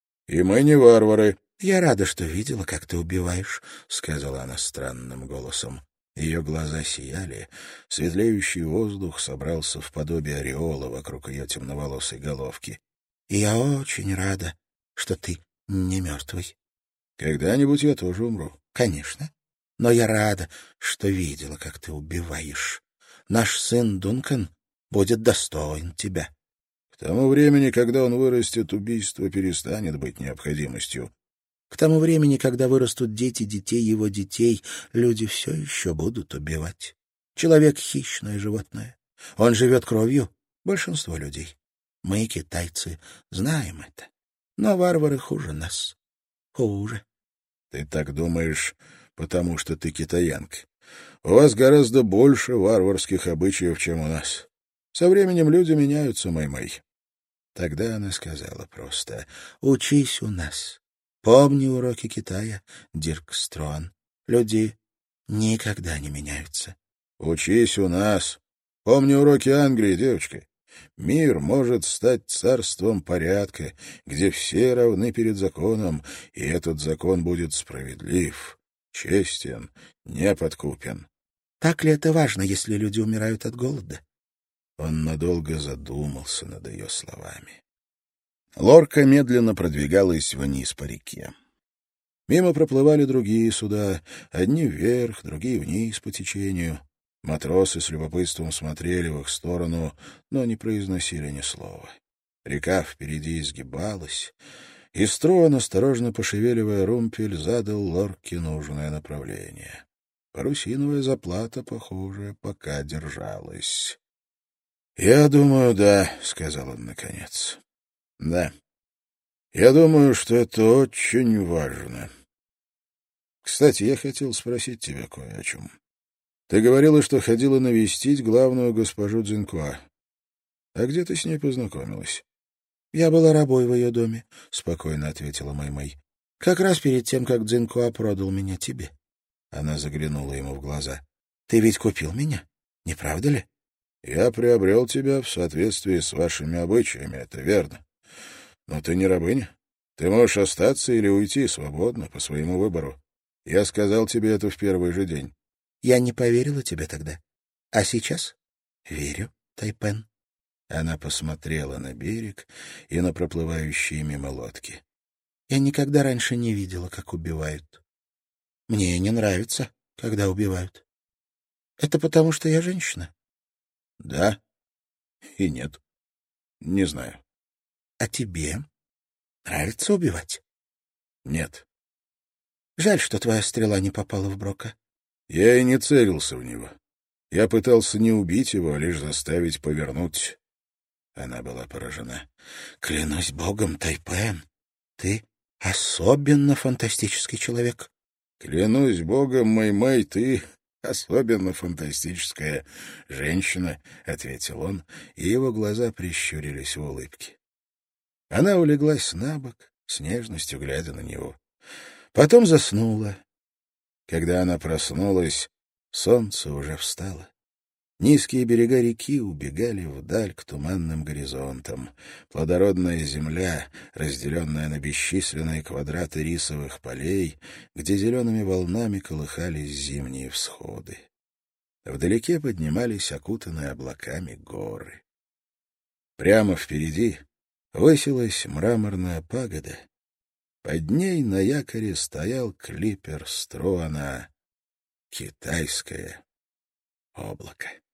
И мы не варвары. Я рада, что видела, как ты убиваешь, — сказала она странным голосом. Ее глаза сияли, светлеющий воздух собрался в подобие ореола вокруг ее темноволосой головки. И я очень рада, что ты не мертвый. Когда-нибудь я тоже умру. Конечно. Но я рада, что видела, как ты убиваешь. Наш сын Дункан будет достоин тебя. К тому времени, когда он вырастет, убийство перестанет быть необходимостью. К тому времени, когда вырастут дети детей его детей, люди все еще будут убивать. Человек — хищное животное. Он живет кровью. Большинство людей. Мы, китайцы, знаем это. Но варвары хуже нас. Хуже. Ты так думаешь, потому что ты китаянка. У вас гораздо больше варварских обычаев, чем у нас. Со временем люди меняются, Мэй-Мэй. Тогда она сказала просто: «Учись у нас. Помни уроки Китая, Дирк Строн. Люди никогда не меняются. Учись у нас. Помни уроки Англии, девочка. Мир может стать царством порядка, где все равны перед законом, и этот закон будет справедлив, честен, неподкупен. Так ли это важно, если люди умирают от голода?» Он надолго задумался над ее словами. Лорка медленно продвигалась вниз по реке. Мимо проплывали другие суда, одни вверх, другие вниз по течению. Матросы с любопытством смотрели в их сторону, но не произносили ни слова. Река впереди изгибалась, и Строн, осторожно пошевеливая румпель, задал Лорке нужное направление. Парусиновая заплата, похоже, пока держалась. — Я думаю, да, — сказал он наконец. — Да. Я думаю, что это очень важно. Кстати, я хотел спросить тебя кое о чем. Ты говорила, что ходила навестить главную госпожу Цзиньхуа. А где ты с ней познакомилась? — Я была рабой в ее доме, — спокойно ответила Мэй-Мэй. — Как раз перед тем, как Цзиньхуа продал меня тебе. Она заглянула ему в глаза. — Ты ведь купил меня, не правда ли? — Я приобрел тебя в соответствии с вашими обычаями, это верно. Но ты не рабыня. Ты можешь остаться или уйти свободно, по своему выбору. Я сказал тебе это в первый же день. Я не поверила тебе тогда. А сейчас верю, Тайпен. Она посмотрела на берег и на проплывающие мимо лодки. Я никогда раньше не видела, как убивают. Мне не нравится, когда убивают. Это потому, что я женщина? Да и нет. Не знаю. А тебе нравится убивать? Нет. Жаль, что твоя стрела не попала в Брока. Я и не целился в него. Я пытался не убить его, а лишь заставить повернуть. Она была поражена. Клянусь богом, Тайпен, ты особенно фантастический человек. Клянусь богом, Мэй-Мэй, ты особенно фантастическая женщина, — ответил он, и его глаза прищурились в улыбке. Она улеглась на бок, с нежностью глядя на него. Потом заснула. Когда она проснулась, солнце уже встало. Низкие берега реки убегали вдаль к туманным горизонтам. Плодородная земля, разделенная на бесчисленные квадраты рисовых полей, где зелеными волнами колыхались зимние всходы. Вдалеке поднимались окутанные облаками горы. Прямо впереди высилась мраморная пагода. Под ней на якоре стоял клипер Струана, китайское облако.